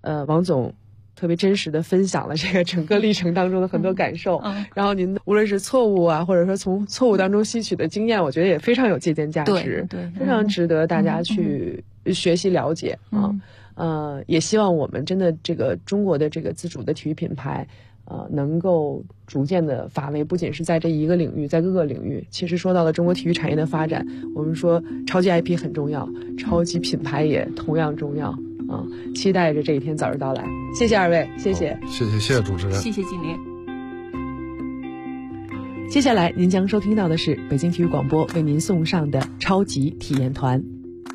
王总特别真实的分享了这个整个历程当中的很多感受，然后您无论是错误啊，或者说从错误当中吸取的经验，我觉得也非常有借鉴价值， 对， 非常值得大家去学习了解也希望我们真的这个中国的这个自主的体育品牌能够逐渐的发威，不仅是在这一个领域，在各个领域。其实说到了中国体育产业的发展，我们说超级 IP 很重要，超级品牌也同样重要期待着这一天早日到来。谢谢二位，谢谢， 谢谢主持人， 谢谢经理。 接下来您将收听到的是北京体育广播为您送上的超级体验团。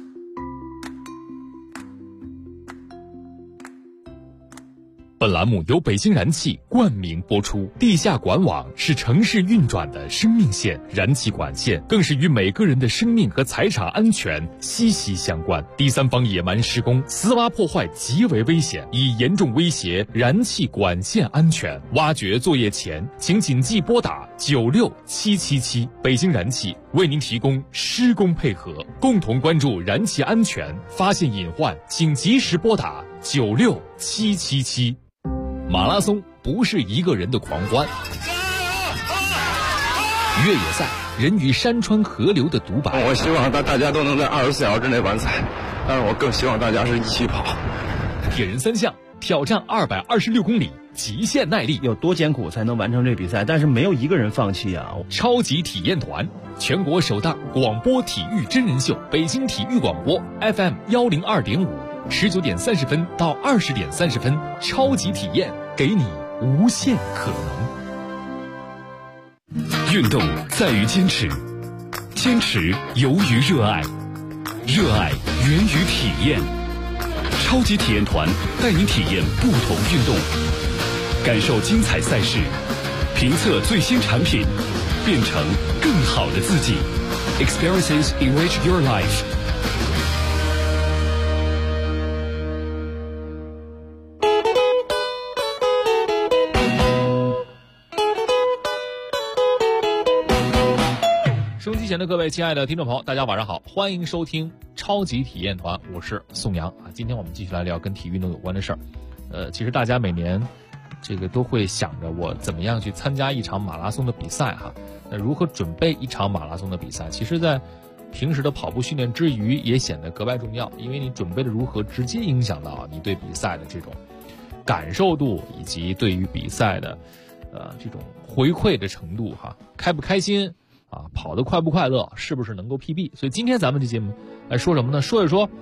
本栏目由北京燃气冠名播出。地下管网是城市运转的生命线，燃气管线更是与每个人的生命和财产安全息息相关。第三方野蛮施工、私挖破坏极为危险，已严重威胁燃气管线安全。挖掘作业前，请谨记拨打96777。北京燃气为您提供施工配合，共同关注燃气安全，发现隐患请及时拨打96777。马拉松不是一个人的狂欢，越野赛人与山川河流的独白。 我希望大家都能在24小时之内完赛，但是我更希望大家是一起跑。 铁人三项挑战226公里，极限耐力， 有多艰苦才能完成这比赛？但是没有一个人放弃啊！ 超级体验团，全国首档广播体育真人秀，北京体育广播 FM102.5，19点30分到20点30分，超级体验，给你无限可能。运动在于坚持，坚持由于热爱，热爱源于体验。超级体验团带您体验不同运动，感受精彩赛事，评测最新产品，变成更好的自己。Experiences enrich your life。收机前的各位亲爱的听众朋友，大家晚上好，欢迎收听超级体验团，我是宋阳啊。今天我们继续来聊跟体育运动有关的事儿。其实大家每年这个都会想着我怎么样去参加一场马拉松的比赛哈。那如何准备一场马拉松的比赛，其实在平时的跑步训练之余也显得格外重要，因为你准备的如何直接影响到你对比赛的这种感受度，以及对于比赛的这种回馈的程度哈，开不开心啊，跑得快不快乐，是不是能够 PB。 所以今天咱们这节目来说什么呢？说一说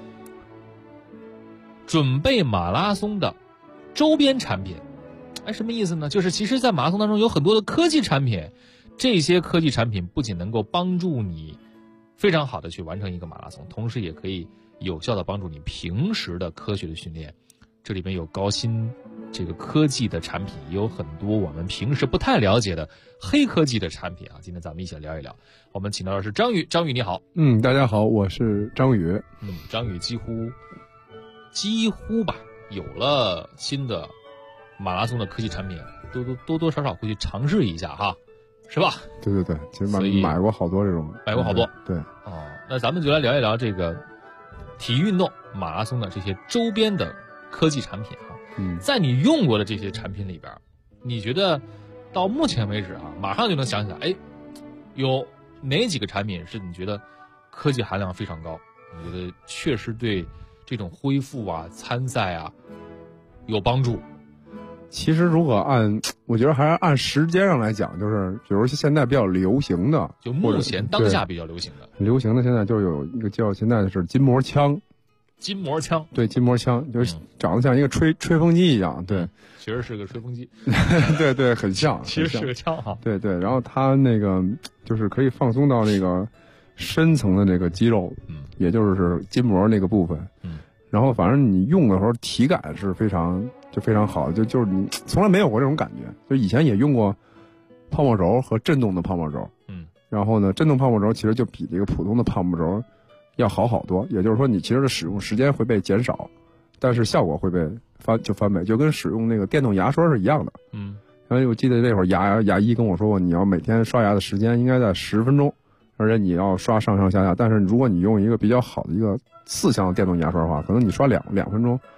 准备马拉松的周边产品。什么意思呢？就是其实在马拉松当中有很多的科技产品，这些科技产品不仅能够帮助你非常好的去完成一个马拉松，同时也可以有效的帮助你平时的科学的训练。这里面有高新这个科技的产品，也有很多我们平时不太了解的黑科技的产品啊。今天咱们一起来聊一聊。我们请到的是张宇，张宇你好。 大家好，我是张宇。 张宇几乎吧，有了新的马拉松的科技产品，多多少少会去尝试一下哈，是吧？ 对，其实买过好多这种， 买过好多。 对那咱们就来聊一聊这个体育运动马拉松的这些周边的科技产品哈。在你用过的这些产品里边，你觉得到目前为止啊，马上就能想起来，有哪几个产品是你觉得科技含量非常高，你觉得确实对这种恢复啊、参赛啊有帮助？ 其实如果我觉得还是按时间上来讲，就是比如现在比较流行的， 就目前当下比较流行的现在就有一个叫现在的是筋膜枪。对，筋膜枪就是长得像一个吹风机一样，对， 其实是个吹风机。 对，很像， 其实是个枪哈。 对，然后它那个就是可以放松到那个深层的那个肌肉，也就是筋膜那个部分，然后反正你用的时候体感是非常好，就是你从来没有过这种感觉。就以前也用过泡沫轴和震动的泡沫轴，然后呢，震动泡沫轴其实就比这个普通的泡沫轴要好多，也就是说你其实的使用时间会被减少，但是效果会被翻倍，就跟使用那个电动牙刷是一样的。然后我记得那会儿牙医跟我说过，你要每天刷牙的时间应该在10分钟，而且你要刷上上下下。但是如果你用一个比较好的一个4项电动牙刷的话，可能你刷两分钟，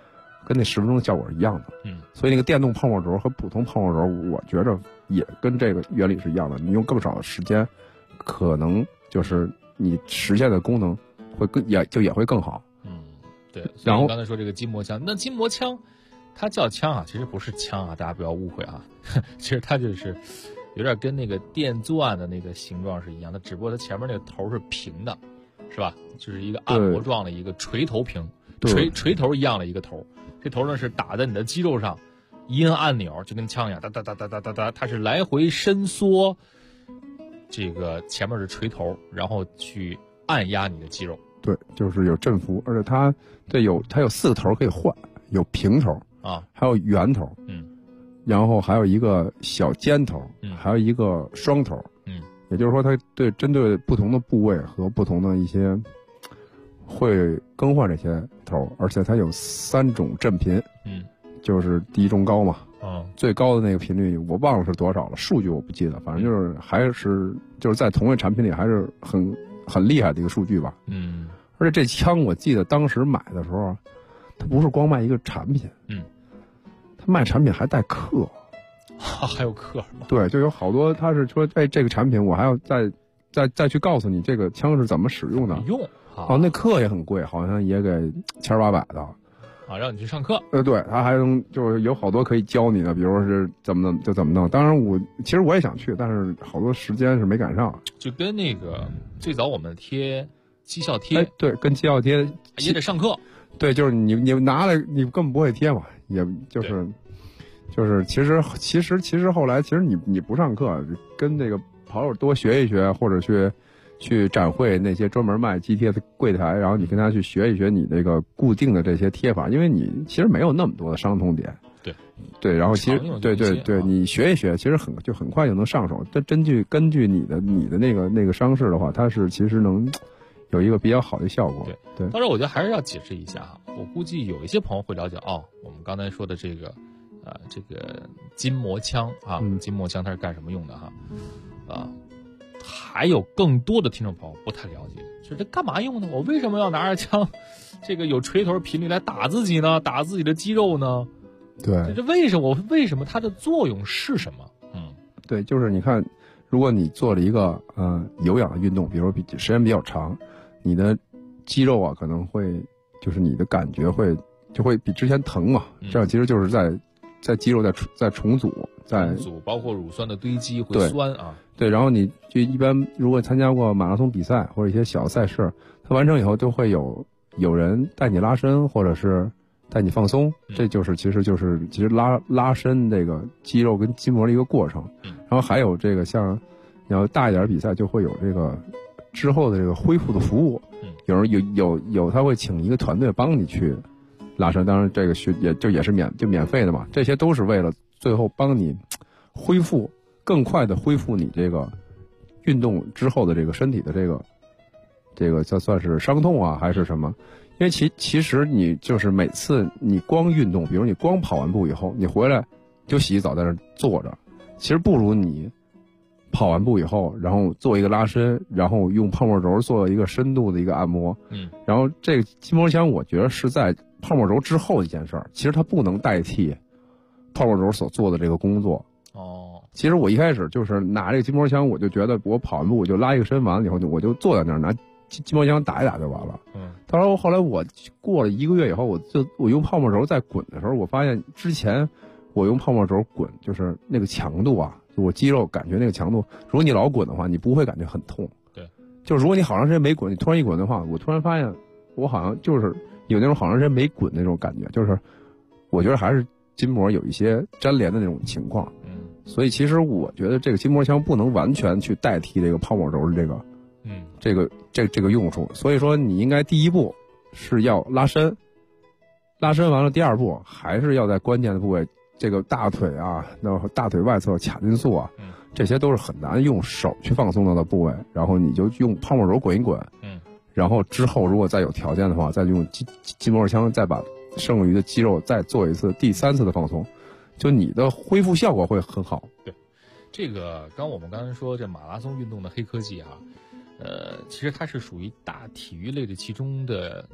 跟那10分钟的效果是一样的。所以那个电动泡沫轴和普通泡沫轴，我觉着也跟这个原理是一样的。你用更少的时间，可能就是你实现的功能会也会更好。 对。所以你刚才说这个筋膜枪，那筋膜枪它叫枪啊，其实不是枪啊，大家不要误会啊。其实它就是有点跟那个电钻的那个形状是一样的，只不过它前面那个头是平的，是吧？就是一个按摩状的一个锤头屏，锤头一样的一个头。这头呢是打在你的肌肉上，一摁按钮就跟枪一样，哒哒哒哒哒哒哒，它是来回伸缩这个前面的锤头，然后去按压你的肌肉。 对，就是有振幅，而且它有4个头可以换，有平头啊， 还有圆头，然后还有一个小尖头，还有一个双头，也就是说它针对不同的部位和不同的一些会更换这些头，而且它有3种振频，就是低中高嘛，最高的那个频率我忘了是多少了，数据我不记得，反正就是在同类产品里还是很厉害的一个数据吧。而且这枪我记得当时买的时候，它不是光卖一个产品，它卖产品还带课， 还有课吗？ 对，就有好多他是说，哎，这个产品我还要再去告诉你这个枪是怎么使用的。 用那课也很贵，好像也给1800的啊，让你去上课。 对，他还能就是有好多可以教你的，比如说是怎么弄。当然其实我也想去，但是好多时间是没赶上。 就跟那个最早我们贴绩效贴， 对，跟绩效贴也得上课。 对，就是你拿来你根本不会贴嘛，也就是其实后来其实你不上课，跟那个跑友多学一学，或者去展会那些专门卖机贴的柜台，然后你跟他去学一学你这个固定的这些贴法，因为你其实没有那么多的伤痛点。对，然后其实对，你学一学，其实很快就能上手。但根据你的那个伤势的话，它是其实能有一个比较好的效果。对， 当然我觉得还是要解释一下哈，我估计有一些朋友会了解我们刚才说的这个筋膜枪啊，筋膜枪它是干什么用的哈？还有更多的听众朋友不太了解，说这干嘛用呢？我为什么要拿着枪，这个有锤头频率来打自己呢？打自己的肌肉呢？ 对， 这为什么它的作用是什么？ 对，就是你看，如果你做了一个有氧的运动，比如说时间比较长，你的肌肉啊可能会就是你的感觉就会比之前疼嘛，这样其实就是在肌肉在重组， 包括乳酸的堆积会酸啊。 对，然后你就一般如果参加过马拉松比赛或者一些小赛事，它完成以后都会有人带你拉伸，或者是带你放松，这就是其实拉伸这个肌肉跟筋膜的一个过程。然后还有这个像你要大一点的比赛，就会有这个之后的这个恢复的服务。有人有他会请一个团队帮你去拉伸，当然这个也是免费的嘛。这些都是为了最后帮你更快的恢复你这个运动之后的这个身体的这个算是伤痛啊还是什么？因为其实你就是每次你光运动，比如你光跑完步以后，你回来就洗澡在那坐着，其实不如你跑完步以后，然后做一个拉伸，然后用泡沫轴做一个深度的一个按摩。然后这个筋膜枪我觉得是在泡沫轴之后的一件事儿，其实它不能代替泡沫轴所做的这个工作。其实我一开始就是拿这个筋膜枪，我就觉得我跑完步我就拉一个伸，完了以后我就坐在那儿拿筋膜枪打一打就完了。到时候后来我过了1个月以后，我用泡沫轴在滚的时候，我发现之前我用泡沫轴滚就是那个强度啊，就我肌肉感觉那个强度，如果你老滚的话，你不会感觉很痛。 对， 就是如果你好长时间没滚，你突然一滚的话，我突然发现我好像就是有那种好长时间没滚那种感觉，就是我觉得还是筋膜有一些粘连的那种情况。所以其实我觉得这个筋膜枪不能完全去代替这个泡沫轴的这个用处。所以说你应该第一步是要拉伸，拉伸完了第2步还是要在关键的部位，这个大腿啊，那大腿外侧髂胫束啊，这些都是很难用手去放松到的部位，然后你就用泡沫轴滚一滚，然后之后如果再有条件的话，再用筋膜枪再把剩余的肌肉再做一次第3次的放松，就你的恢复效果会很好。 对，这个我们刚才说这马拉松运动的黑科技其实它是属于大体育类的其中的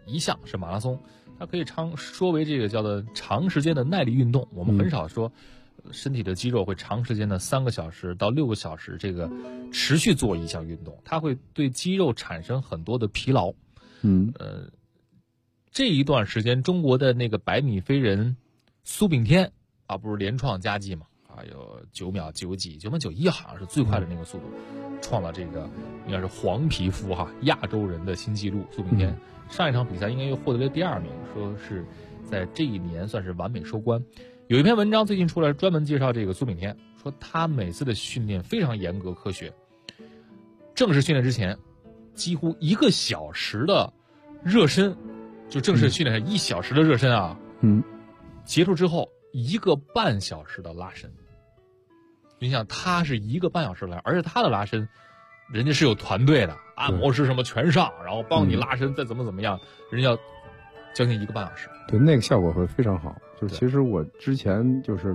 一项是马拉松，它可以说为这个叫做长时间的耐力运动。我们很少说身体的肌肉会长时间的3个小时到6个小时这个持续做一项运动，它会对肌肉产生很多的疲劳。这一段时间中国的那个100米飞人苏炳添啊，不是连创佳绩嘛？有9秒9几，9秒91好像是最快的那个速度，创了这个应该是黄皮肤亚洲人的新纪录。苏炳添上一场比赛应该又获得了第2名，说是在这一年算是完美收官。有一篇文章最近出来专门介绍这个苏炳添，说他每次的训练非常严格科学，正式训练之前几乎1个小时的热身，就正式训练是1小时的热身啊，结束之后1个半小时的拉伸。你想他是1个半小时来，而且他的拉伸人家是有团队的，按摩师什么全上，然后帮你拉伸，再怎么样，人家要将近1个半小时。 对，那个效果会非常好。就是其实我之前就是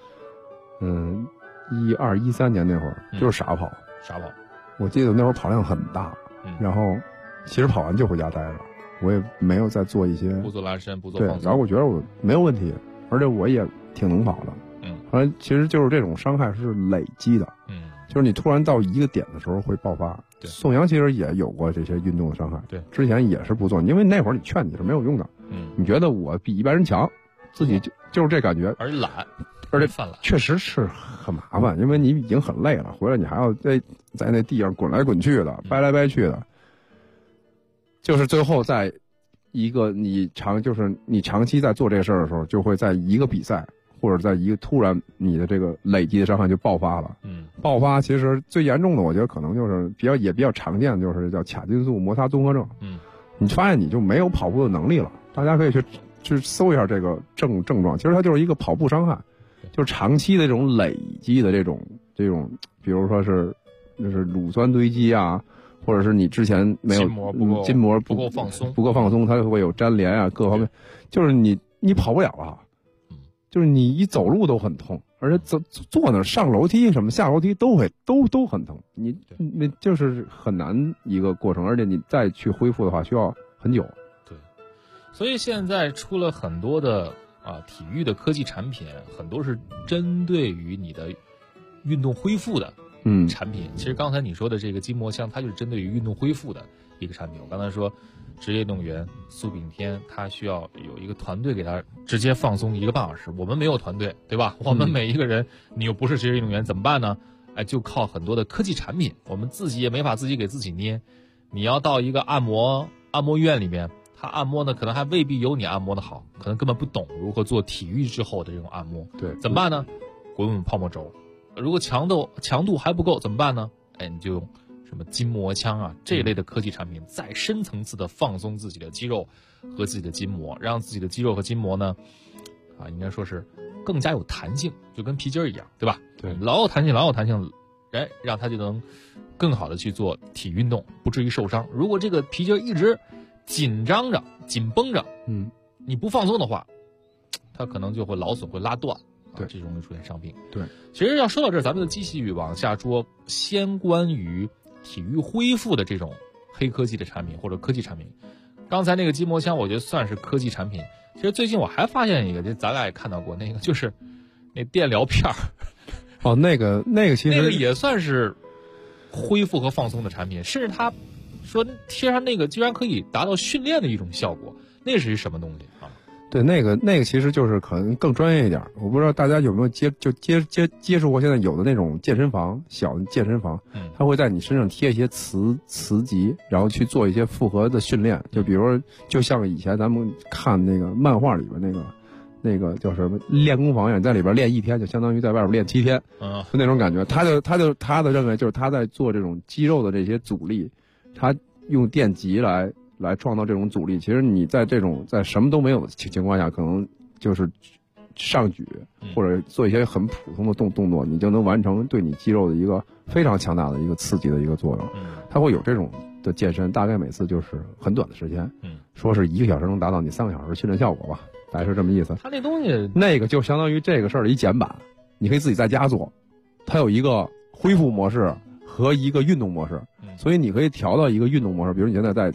12、13年那会儿就是傻跑。我记得那会儿跑量很大，然后其实跑完就回家待着，我也没有再做一些不做拉伸不做放松。 对，然后我觉得我没有问题，而且我也挺能跑的。后来其实就是这种伤害是累积的，就是你突然到一个点的时候会爆发。宋阳其实也有过这些运动的伤害， 对， 之前也是不做，因为那会儿你劝你是没有用的，你觉得我比一般人强，自己就是这感觉， 而且懒， 而且犯懒， 确实是很麻烦，因为你已经很累了，回来你还要在那地上滚来滚去的，掰来掰去的，就是最后在一个你长期在做这个事儿的时候，就会在一个比赛。或者在一个突然你的这个累积的伤害就爆发了。爆发其实最严重的，我觉得可能就是比较常见的，就是叫髂胫束摩擦综合症。你发现你就没有跑步的能力了。大家可以去搜一下这个症状，其实它就是一个跑步伤害，就是长期的这种累积的这种，比如说是就是乳酸堆积啊，或者是你之前没有筋膜不够放松，它会有粘连啊，各方面，就是你跑不了了。就是你一走路都很痛，而且坐那上楼梯什么下楼梯都很疼，你就是很难一个过程，而且你再去恢复的话需要很久。 对，所以现在出了很多的体育的科技产品，很多是针对于你的运动恢复的产品。其实刚才你说的这个筋膜枪，它就是针对于运动恢复的一个产品。我刚才说职业运动员苏炳添，他需要有一个团队给他直接放松1个半小时。我们没有团队，对吧？我们每一个人，你又不是职业运动员，怎么办呢？就靠很多的科技产品，我们自己也没法自己给自己捏。你要到一个按摩院里面，他按摩呢，可能还未必有你按摩的好，可能根本不懂如何做体育之后的这种按摩。 对， 怎么办呢？滚泡沫轴。如果强度还不够，怎么办呢？你就用什么筋膜枪啊这一类的科技产品，再深层次的放松自己的肌肉和自己的筋膜，让自己的肌肉和筋膜呢，应该说是更加有弹性，就跟皮筋一样，对吧？ 对， 老有弹性，让它就能更好的去做体育运动，不至于受伤。如果这个皮筋一直紧绷着，你不放松的话，它可能就会劳损，会拉断。对，这容易出现伤病。 对， 其实要说到这儿，咱们就继续往下说，先关于体育恢复的这种黑科技的产品或者科技产品。刚才那个筋膜枪，我觉得算是科技产品。其实最近我还发现一个，就咱俩也看到过，那个就是那电疗片儿。 那个其实那个也算是恢复和放松的产品，甚至他说贴上那个居然可以达到训练的一种效果，那是什么东西啊？ 对，那个其实就是可能更专业一点，我不知道大家有没有接触过现在有的那种健身房，小的健身房，它会在你身上贴一些磁极，然后去做一些复合的训练，就比如说就像以前咱们看那个漫画里边那个叫什么练功房一样，在里边练1天就相当于在外边练7天，就那种感觉。他的认为就是他在做这种肌肉的这些阻力，他用电极来创造这种阻力。其实你在这种在什么都没有的情况下，可能就是上举或者做一些很普通的动作，你就能完成对你肌肉的一个非常强大的一个刺激的一个作用。它会有这种的健身，大概每次就是很短的时间，说是1个小时能达到你3个小时训练效果吧，大概是这么意思。 它那东西那个就相当于这个事儿的一简版，你可以自己在家做。它有一个恢复模式和一个运动模式，所以你可以调到一个运动模式，比如你现在在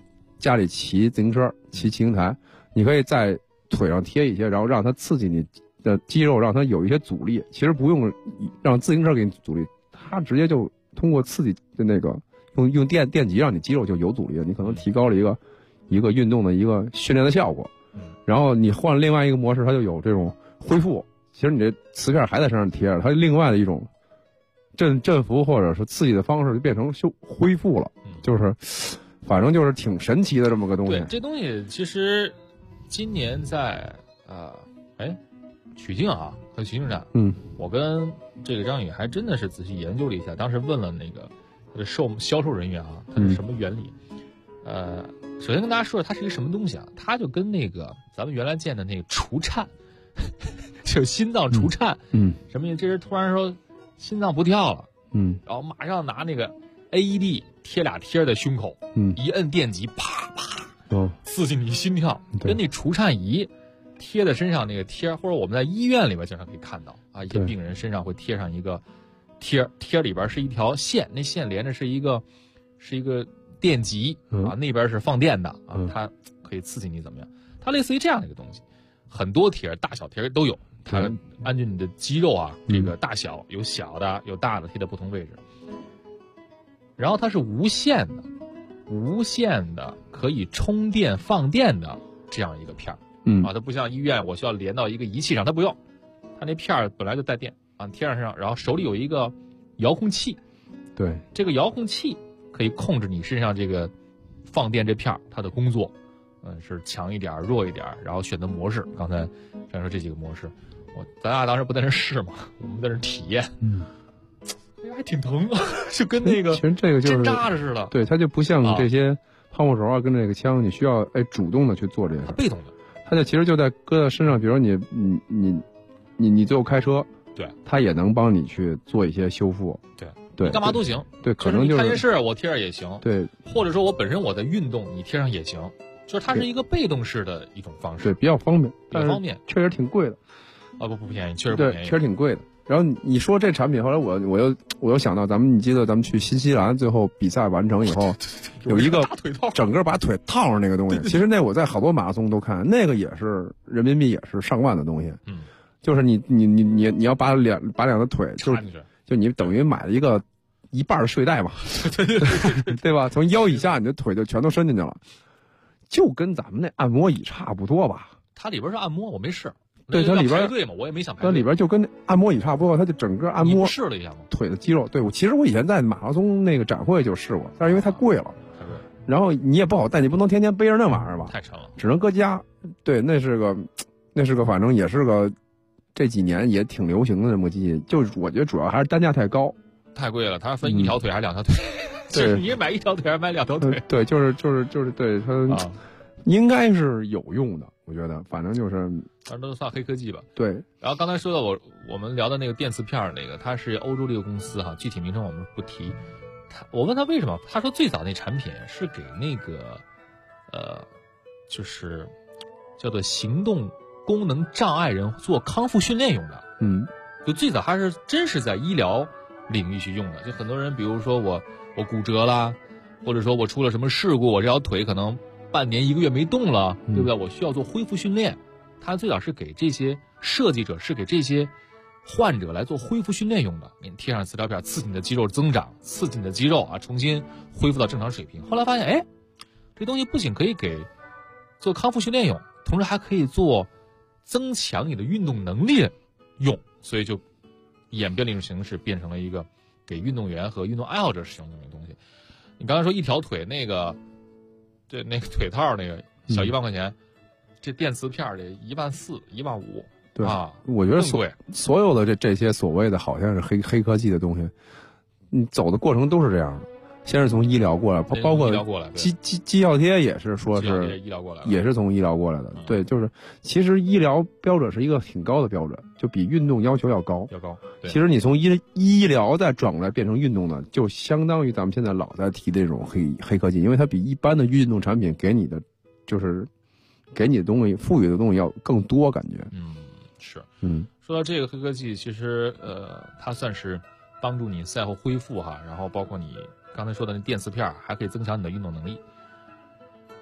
家里骑自行车、骑行台，你可以在腿上贴一些，然后让它刺激你的肌肉，让它有一些阻力。其实不用让自行车给你阻力，它直接就通过刺激的那个用电极让你肌肉就有阻力了，你可能提高了一个运动的一个训练的效果。然后你换了另外一个模式，它就有这种恢复。其实你这磁片还在身上贴着，它另外的一种振幅或者是刺激的方式就变成恢复了，就是反正就是挺神奇的这么个东西。 对，这东西其实今年在曲靖啊和曲靖站，我跟这个张宇还真的是仔细研究了一下，当时问了那个他的销售人员啊，它是什么原理？首先跟大家说它是一个什么东西啊？它就跟那个咱们原来见的那个除颤，就是心脏除颤，什么意思？这人突然说心脏不跳了，然后马上拿那个 AED 贴俩贴在胸口，一摁电极，啪啪，刺激你心跳，跟那除颤仪贴在身上那个贴，或者我们在医院里边经常可以看到啊，一些病人身上会贴上一个贴里边是一条线，那线连着是一个电极啊，那边是放电的啊，它可以刺激你怎么样？它类似于这样的一个东西，很多贴，大小贴都有，它按照你的肌肉啊这个大小，有小的有大的贴在不同位置，然后它是无线的可以充电放电的这样一个片儿。它不像医院我需要连到一个仪器上，它不用，它那片儿本来就带电啊，贴上身上，然后手里有一个遥控器， 对，这个遥控器可以控制你身上这个放电这片儿它的工作，是强一点弱一点，然后选择模式。刚才这样说这几个模式，咱俩当时不在那试嘛，我们在那体验，还挺疼，就跟那个其实这个就是针扎着似的， 对，它就不像这些泡沫轴啊，跟这个枪，你需要主动的去做这个， 它被动的。 它就其实就在搁在身上，比如你最后开车， 对， 它也能帮你去做一些修复，对， 干嘛都行， 对，可能就是看电视我贴上也行， 对， 或者说我本身我在运动，你贴上也行，就是它是一个被动式的一种方式， 对，比较方便， 比较方便， 确实挺贵的， 不便宜，确实不便宜， 确实挺贵的。然后你说这产品，后来我又想到你记得咱们去新西兰最后比赛完成以后，有一个整个把腿套上那个东西，其实那我在好多马拉松都看，那个也是人民币也是上万的东西，就是你要把两条腿就你等于买了一半的睡袋嘛，对吧？从腰以下你的腿就全都伸进去了，就跟咱们那按摩椅差不多吧。 它里边是按摩，我没试。 对，它里边排队嘛，我也没想排队。 它里边就跟按摩椅差不多，它就整个按摩。 你试了一下吗？ 腿的肌肉，对，其实我以前在马拉松那个展会就试过，但是因为太贵了，然后你也不好带，你不能天天背着那玩意儿吧？ 太沉了， 只能搁家。对，那是个，反正也是个，这几年也挺流行的这么个机器。就我觉得主要还是单价太高， 太贵了。它分一条腿还是两条腿？就是你买一条腿还是买两条腿？ 对，就是对它。应该是有用的，我觉得，反正都算黑科技吧。 对。 然后刚才说到我们聊的那个电磁片那个，它是欧洲的一个公司哈，具体名称我们不提。我问他为什么，他说最早那产品是给那个就是叫做行动功能障碍人做康复训练用的。就最早还是真是在医疗领域去用的。就很多人，比如说我骨折啦，或者说我出了什么事故，我这条腿可能半年1个月没动了，对不对？我需要做恢复训练。它最早是给这些设计者，是给这些患者来做恢复训练用的，给你贴上磁条片，刺激你的肌肉增长，刺激你的肌肉啊，重新恢复到正常水平。后来发现，这东西不仅可以给做康复训练用，同时还可以做增强你的运动能力用，所以就演变了一种形式，变成了一个给运动员和运动爱好者使用的那个东西。你刚才说一条腿那个。对，那个腿套那个小1万块钱，这电磁片得14000、15000， 对啊， 我觉得所有的这些所谓的好像是黑科技的东西，你走的过程都是这样的，先是从医疗过来，包括肌效贴也是说是医疗过来， 也是从医疗过来的，对，就是其实医疗标准是一个挺高的标准，就比运动要求要高。其实你从医疗再转过来变成运动的，就相当于咱们现在老在提的这种黑科技，因为它比一般的运动产品给你的就是给你的东西赋予的东西要更多，感觉。 是。说到这个黑科技，其实它算是帮助你赛后恢复哈，然后包括你刚才说的那电磁片还可以增强你的运动能力。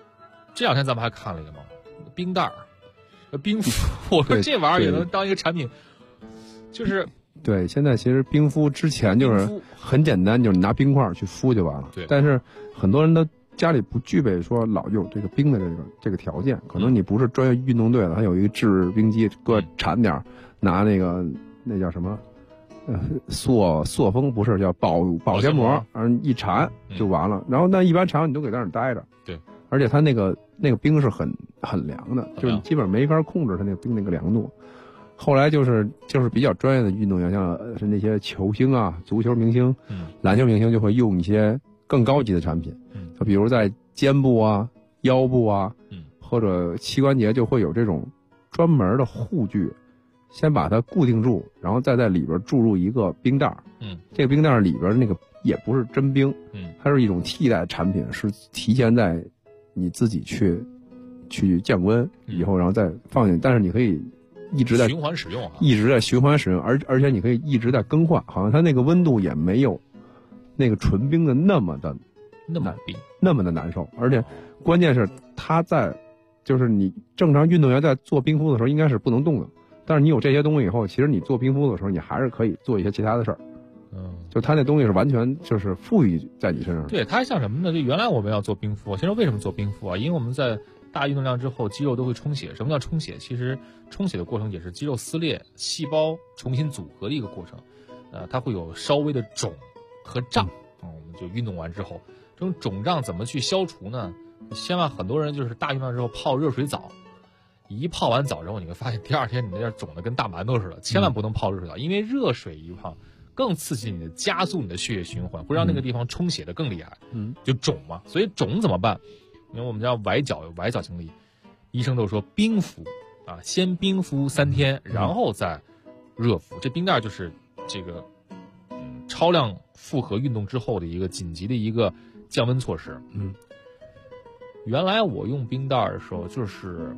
这两天咱们还看了一个嘛，冰袋儿、冰敷，我说这玩意儿也能当一个产品，就是对。现在其实冰敷之前就是很简单，就是你拿冰块去敷就完了。 对。 但是很多人都家里不具备说老有这个冰的这个条件，可能你不是专业运动队的，他有一个制冰机，搁铲点拿那叫什么？塑封不是叫保鲜膜，一缠就完了。然后那一般场你都给在那儿待着， 对， 而且它那个冰是很凉的，就是你基本上没法控制它那个冰那个凉度。后来就是比较专业的运动员，像是那些球星啊、足球明星、篮球明星，就会用一些更高级的产品，就比如在肩部啊、腰部啊，或者膝关节就会有这种专门的护具。先把它固定住，然后再在里边注入一个冰袋。这个冰袋里边那个也不是真冰，它是一种替代产品，是提前在你自己去降温以后，然后再放进，但是你可以一直在循环使用啊， 一直在循环使用，而且你可以一直在更换，好像它那个温度也没有那个纯冰的那么的难受，而且关键是它就是你正常运动员在做冰敷的时候应该是不能动的。但是你有这些东西以后，其实你做冰敷的时候，你还是可以做一些其他的事儿。就它那东西是完全就是赋予在你身上。 对，它像什么呢？就原来我们要做冰敷，其实为什么做冰敷啊？因为我们在大运动量之后，肌肉都会充血。什么叫充血？其实充血的过程也是肌肉撕裂、细胞重新组合的一个过程。它会有稍微的肿和胀。我们就运动完之后，这种肿胀怎么去消除呢？千万很多人就是大运动量之后泡热水澡。一泡完澡之后，你会发现第二天你那点肿的跟大馒头似的，千万不能泡热水澡，因为热水一泡更刺激你的，加速你的血液循环，会让那个地方充血的更厉害，就肿嘛。所以肿怎么办？因为我们叫崴脚经历，医生都说冰敷啊，先冰敷3天，然后再热敷。这冰袋就是这个超量负荷运动之后的一个紧急的一个降温措施。原来我用冰袋的时候就是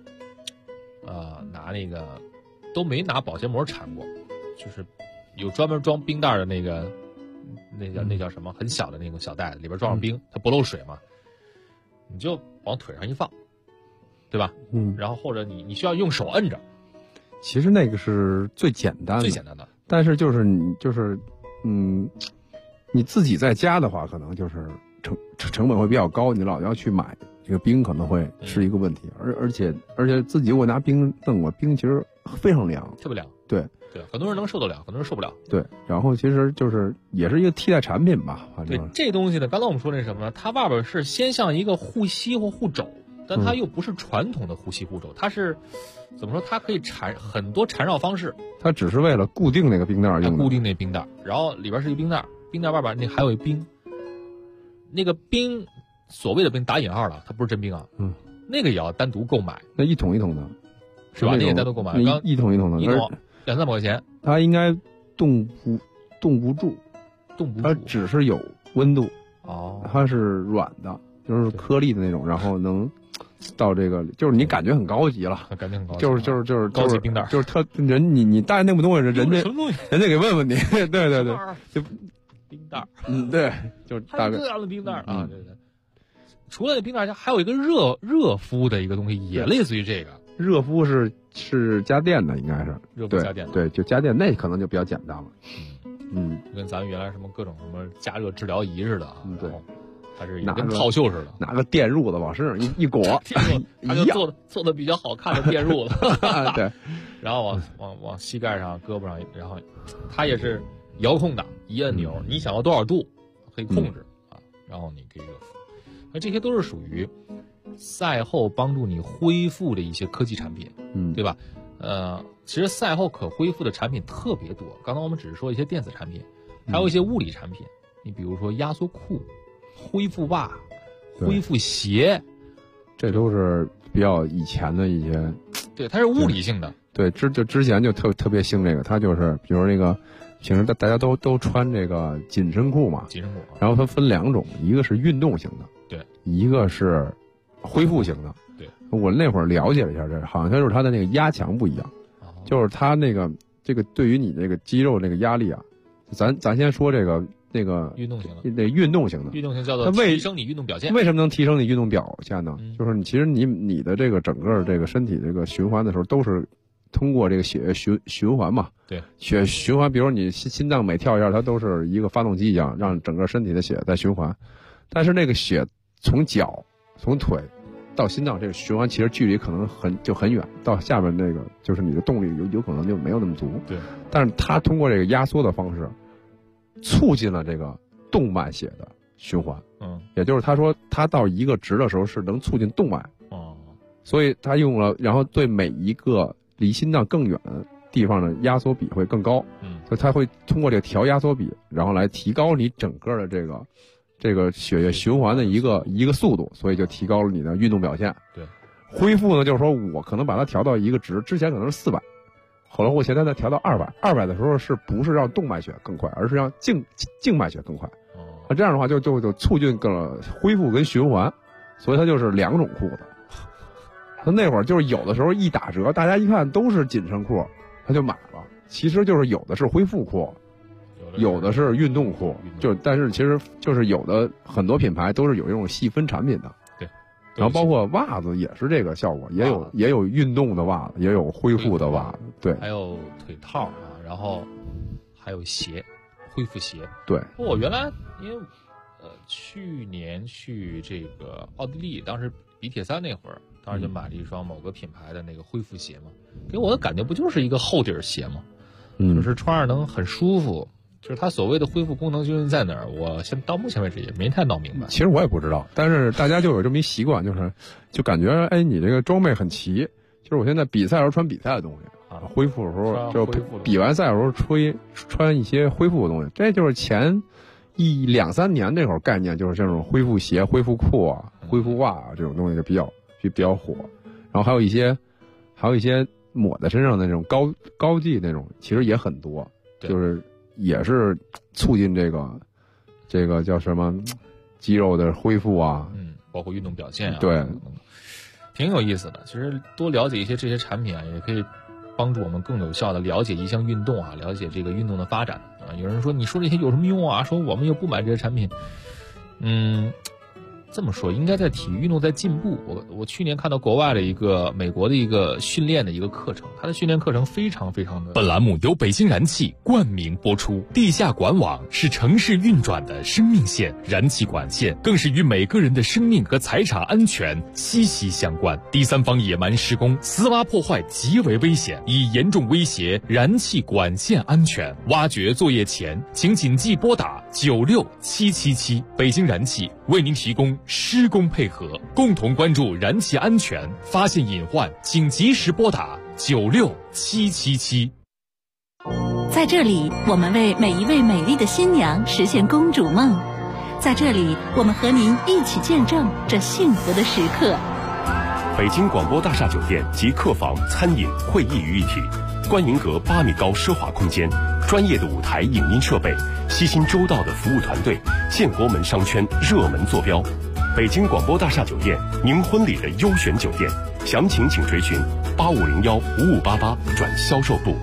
拿那个都没拿保鲜膜缠过，就是有专门装冰袋的那叫什么很小的那种小袋子，里边装上冰，它不漏水嘛，你就往腿上一放，对吧？然后或者你需要用手摁着， 其实那个是最简单的，但是你自己在家的话，可能就是成本会比较高，你老要去买这个冰可能会是一个问题，而且自己我拿冰弄过，冰其实非常凉， 特别凉。 对， 很多人能受得了，很多人受不了。 对，然后其实也是一个替代产品吧，反正。 对，这东西呢，刚才我们说那什么呢？它外边是先像一个护膝或护肘，但它又不是传统的护膝护肘，它是怎么说？它可以很多缠绕方式。 它只是为了固定那个冰袋用的。 固定那冰袋，然后里边是一个冰袋，冰袋外边那还有一冰，那个冰。所谓的冰打引号了，它不是真冰啊，那个也要单独购买， 那一桶一桶的， 是吧？那也单独购买， 一桶一桶的， 一桶200-300块钱， 它应该冻不住，它只是有温度，它是软的，就是颗粒的那种，然后能到这个，就是你感觉很高级了， 感觉很高级， 就是高级冰袋， 就是他人你带那么东西，人家给问问你，对，就冰袋， 对，就是大概各样的冰袋啊，对。除了那冰袋，还有一个热敷的一个东西，也类似于这个。 热敷是家电的，应该是热敷家电的。 对，就家电那可能就比较简单了。 跟咱们原来什么各种什么加热治疗仪似的啊。 对， 它是跟套袖似的， 拿个电褥子往身上一裹， 它就做的比较好看的电褥子。 对， 然后往膝盖上、胳膊上，然后它也是遥控的，一按钮，你想要多少度可以控制啊，然后你可以热敷。那这些都是属于赛后帮助你恢复的一些科技产品，对吧？其实赛后可恢复的产品特别多。刚才我们只是说一些电子产品，还有一些物理产品。你比如说压缩裤、恢复袜、恢复鞋， 这都是比较以前的一些。 对，它是物理性的。 对，之前就特别兴这个，它就是比如那个。平时大家都穿这个紧身裤嘛，然后它分2种，一个是运动型的， 对， 一个是恢复型的， 对。 我那会儿了解了一下，这好像就是它的那个压强不一样，就是它这个对于你这个肌肉这个压力啊，咱先说这个那个运动型的， 运动型的， 运动型叫做提升你运动表现。 为什么能提升你运动表现呢？就是其实你的这个整个这个身体这个循环的时候，都是通过这个血循环嘛。 对， 血循环，比如你心脏每跳一下，它都是一个发动机一样，让整个身体的血在循环。但是那个血从脚从腿到心脏这个循环，其实距离可能很远，到下面那个就是你的动力有可能就没有那么足。 对， 但是它通过这个压缩的方式，促进了这个动脉血的循环。也就是他说他到一个值的时候是能促进动脉。所以他用了，然后对每一个离心脏更远的地方的压缩比会更高。所以他会通过这个调压缩比，然后来提高你整个的这个血液循环的一个速度，所以就提高了你的运动表现。 对， 恢复呢，就是说我可能把它调到一个值，之前可能是400，后来我现在调到200的时候，是不是让动脉血更快，而是让静脉血更快。那这样的话就促进个恢复跟循环，所以它就是2种裤子。那会儿就是有的时候一打折，大家一看都是紧身裤，他就买了。其实就是有的是恢复裤，有的是运动裤，但是其实就是有的很多品牌都是有这种细分产品的。 对， 然后包括袜子也是这个效果，也有运动的袜子，也有恢复的袜子，对， 还有腿套啊，然后还有鞋，恢复鞋。 对， 我原来因为去年去这个奥地利，当时比铁三那会儿，当时就买了一双某个品牌的那个恢复鞋嘛，给我的感觉不就是一个厚底鞋吗？就是穿上能很舒服。就是它所谓的恢复功能究竟在哪儿？我到目前为止也没太闹明白。 其实我也不知道，但是大家就有这么一习惯，就感觉你这个装备很齐。就是我现在比赛的时候穿比赛的东西恢复的时候就比完赛的时候穿一些恢复的东西。这就是前2-3年那会儿概念，就是这种恢复鞋、恢复裤啊、恢复袜啊这种东西就比较火。然后还有一些抹在身上的那种膏剂那种，其实也很多，就是也是促进这个叫什么肌肉的恢复啊， 包括运动表现啊， 对， 挺有意思的。其实多了解一些这些产品啊，也可以帮助我们更有效的了解一项运动啊，了解这个运动的发展啊。有人说你说这些有什么用啊？说我们又不买这些产品，这么说，应该在体育运动在进步。我去年看到国外的美国的一个训练的一个课程，它的训练课程非常非常的。 本栏目由北京燃气冠名播出。地下管网是城市运转的生命线，燃气管线更是与每个人的生命和财产安全息息相关。第三方野蛮施工、私挖破坏极为危险，已严重威胁燃气管线安全。挖掘作业前，请谨记拨打96777。北京燃气为您提供施工配合，共同关注燃气安全，发现隐患请及时拨打96777。 在这里，我们为每一位美丽的新娘实现公主梦。在这里，我们和您一起见证这幸福的时刻。 北京广播大厦酒店集客房、餐饮、会议于一体，观云阁8米高奢华空间，专业的舞台影音设备，悉心周到的服务团队，建国门商圈热门坐标。北京广播大厦酒店，您婚礼的优选酒店，详情请垂询8501-5588转销售部。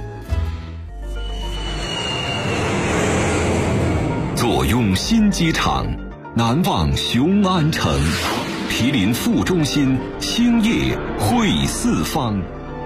坐拥新机场，难忘雄安城，毗邻副中心，兴业汇四方。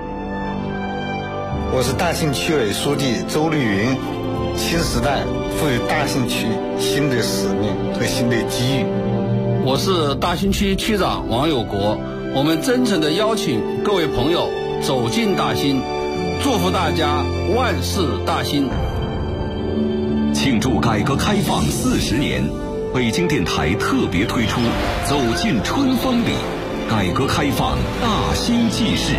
我是大兴区委书记周绿云。新时代赋予大兴区新的使命和新的机遇。 我是大兴区区长王有国，我们真诚地邀请各位朋友走进大兴，祝福大家万事大兴。 庆祝改革开放40年，北京电台特别推出《走进春风里》，改革开放大兴纪事。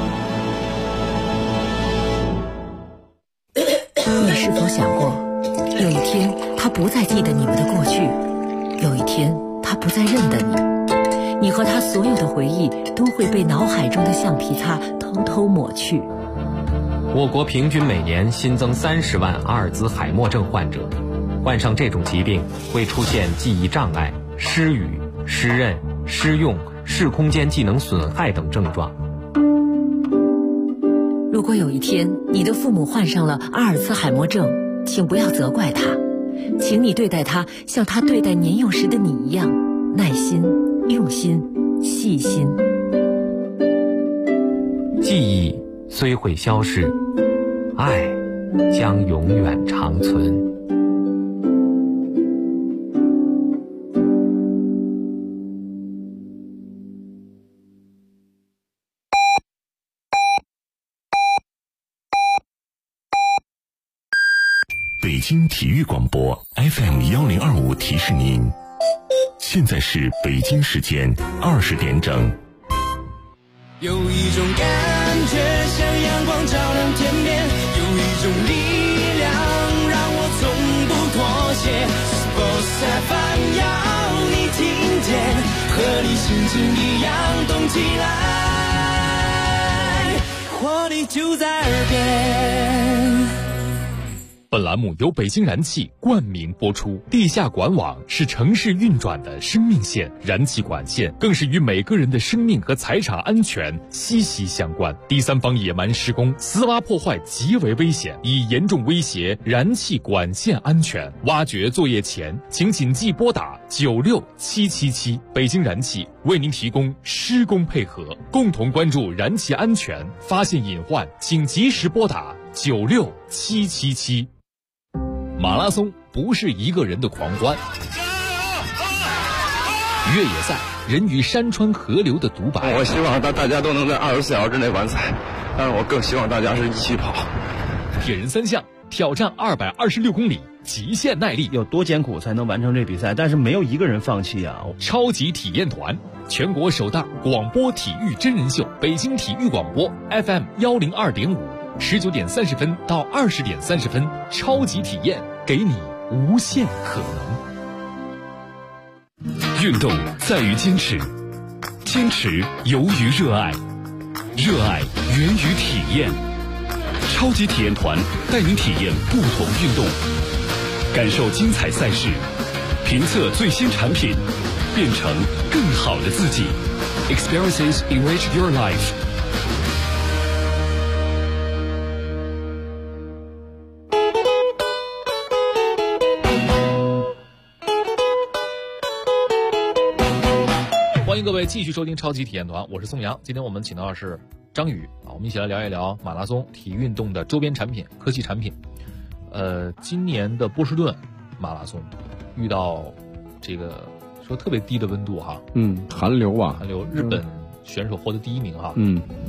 你是否想过，有一天他不再记得你们的过去，有一天他不再认得你，你和他所有的回忆都会被脑海中的橡皮擦偷偷抹去。 我国平均每年新增30万阿尔兹海默症患者，患上这种疾病会出现记忆障碍、失语、失认、失用、视空间技能损害等症状。 如果有一天你的父母患上了阿尔兹海默症，请不要责怪他， 请你对待他像他对待年幼时的你一样，耐心、用心、细心。 记忆虽会消逝，爱将永远长存。 北京体育广播 FM1025提示您，现在是北京时间20点整。 有一种感觉像阳光照亮天边，有一种力量让我从不妥协。Sports FM 要你听见，和你心情一样动起来，活力就在耳边。 本栏目由北京燃气冠名播出。地下管网是城市运转的生命线，燃气管线更是与每个人的生命和财产安全息息相关。第三方野蛮施工、私挖破坏极为危险，已严重威胁燃气管线安全。挖掘作业前，请谨记拨打96777。北京燃气为您提供施工配合，共同关注燃气安全，发现隐患请及时拨打96777。马拉松不是一个人的狂欢，越野赛人与山川河流的独白。 我希望大家都能在24小时之内完赛，但是我更希望大家是一起跑。 铁人三项挑战226公里，极限耐力， 有多艰苦才能完成这比赛？但是没有一个人放弃啊！ 超级体验团，全国首档广播体育真人秀，北京体育广播 FM102.5，19点30分到20点30分，超级体验，给你无限可能。 运动在于坚持，坚持由于热爱，热爱源于体验。超级体验团带您体验不同运动，感受精彩赛事，评测最新产品，变成更好的自己。Experiences enrich your life。 欢迎各位继续收听超级体验团，我是宋阳。今天我们请到的是张宇啊，我们一起来聊一聊马拉松体育运动的周边产品、科技产品。今年的波士顿马拉松遇到这个说特别低的温度哈， 寒流吧， 寒流，日本选手获得第一名哈，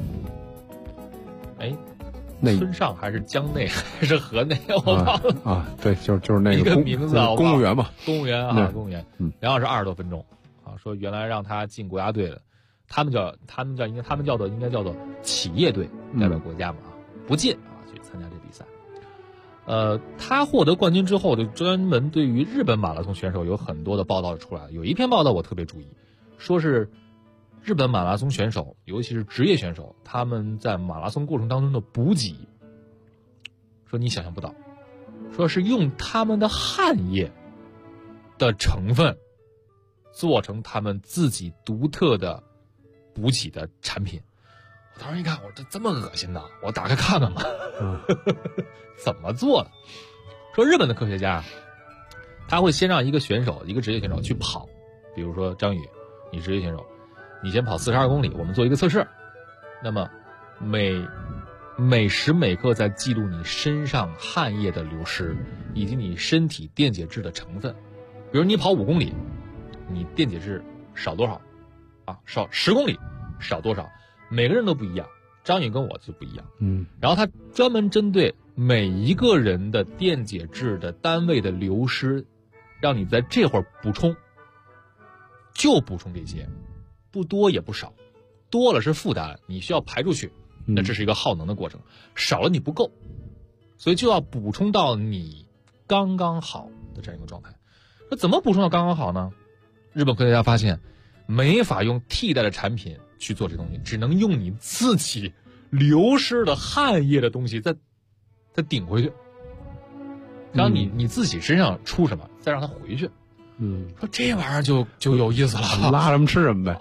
村上还是江内还是河内，我忘了啊，对，就是那一个名字啊， 公务员吧， 公务员啊，公务员，2小时20多分钟啊，说原来让他进国家队的。他们叫应该叫做企业队代表国家嘛，不进啊去参加这比赛。他获得冠军之后，就专门对于日本马拉松选手有很多的报道出来了。有一篇报道我特别注意，说是日本马拉松选手，尤其是职业选手，他们在马拉松过程当中的补给，说你想象不到，说是用他们的汗液的成分做成他们自己独特的补给的产品。我当时一看，我这么恶心的，我打开看看吧，怎么做的？说日本的科学家，他会先让一个选手，一个职业选手去跑，比如说张宇，你职业选手，你先跑42公里，我们做一个测试。那么每时每刻在记录你身上汗液的流失，以及你身体电解质的成分。比如你跑5公里，你电解质少多少？少10公里，少多少？每个人都不一样，张宇跟我就不一样。然后他专门针对每一个人的电解质的单位的流失，让你在这会儿补充，就补充这些，不多也不少，多了是负担，你需要排出去，那这是一个耗能的过程，少了你不够，所以就要补充到你刚刚好的这样一个状态。那怎么补充到刚刚好呢？日本科学家发现没法用替代的产品去做这东西，只能用你自己流失的汗液的东西再顶回去，然后你自己身上出什么，再让它回去。说这玩意儿就有意思了， 拉什么吃什么呗。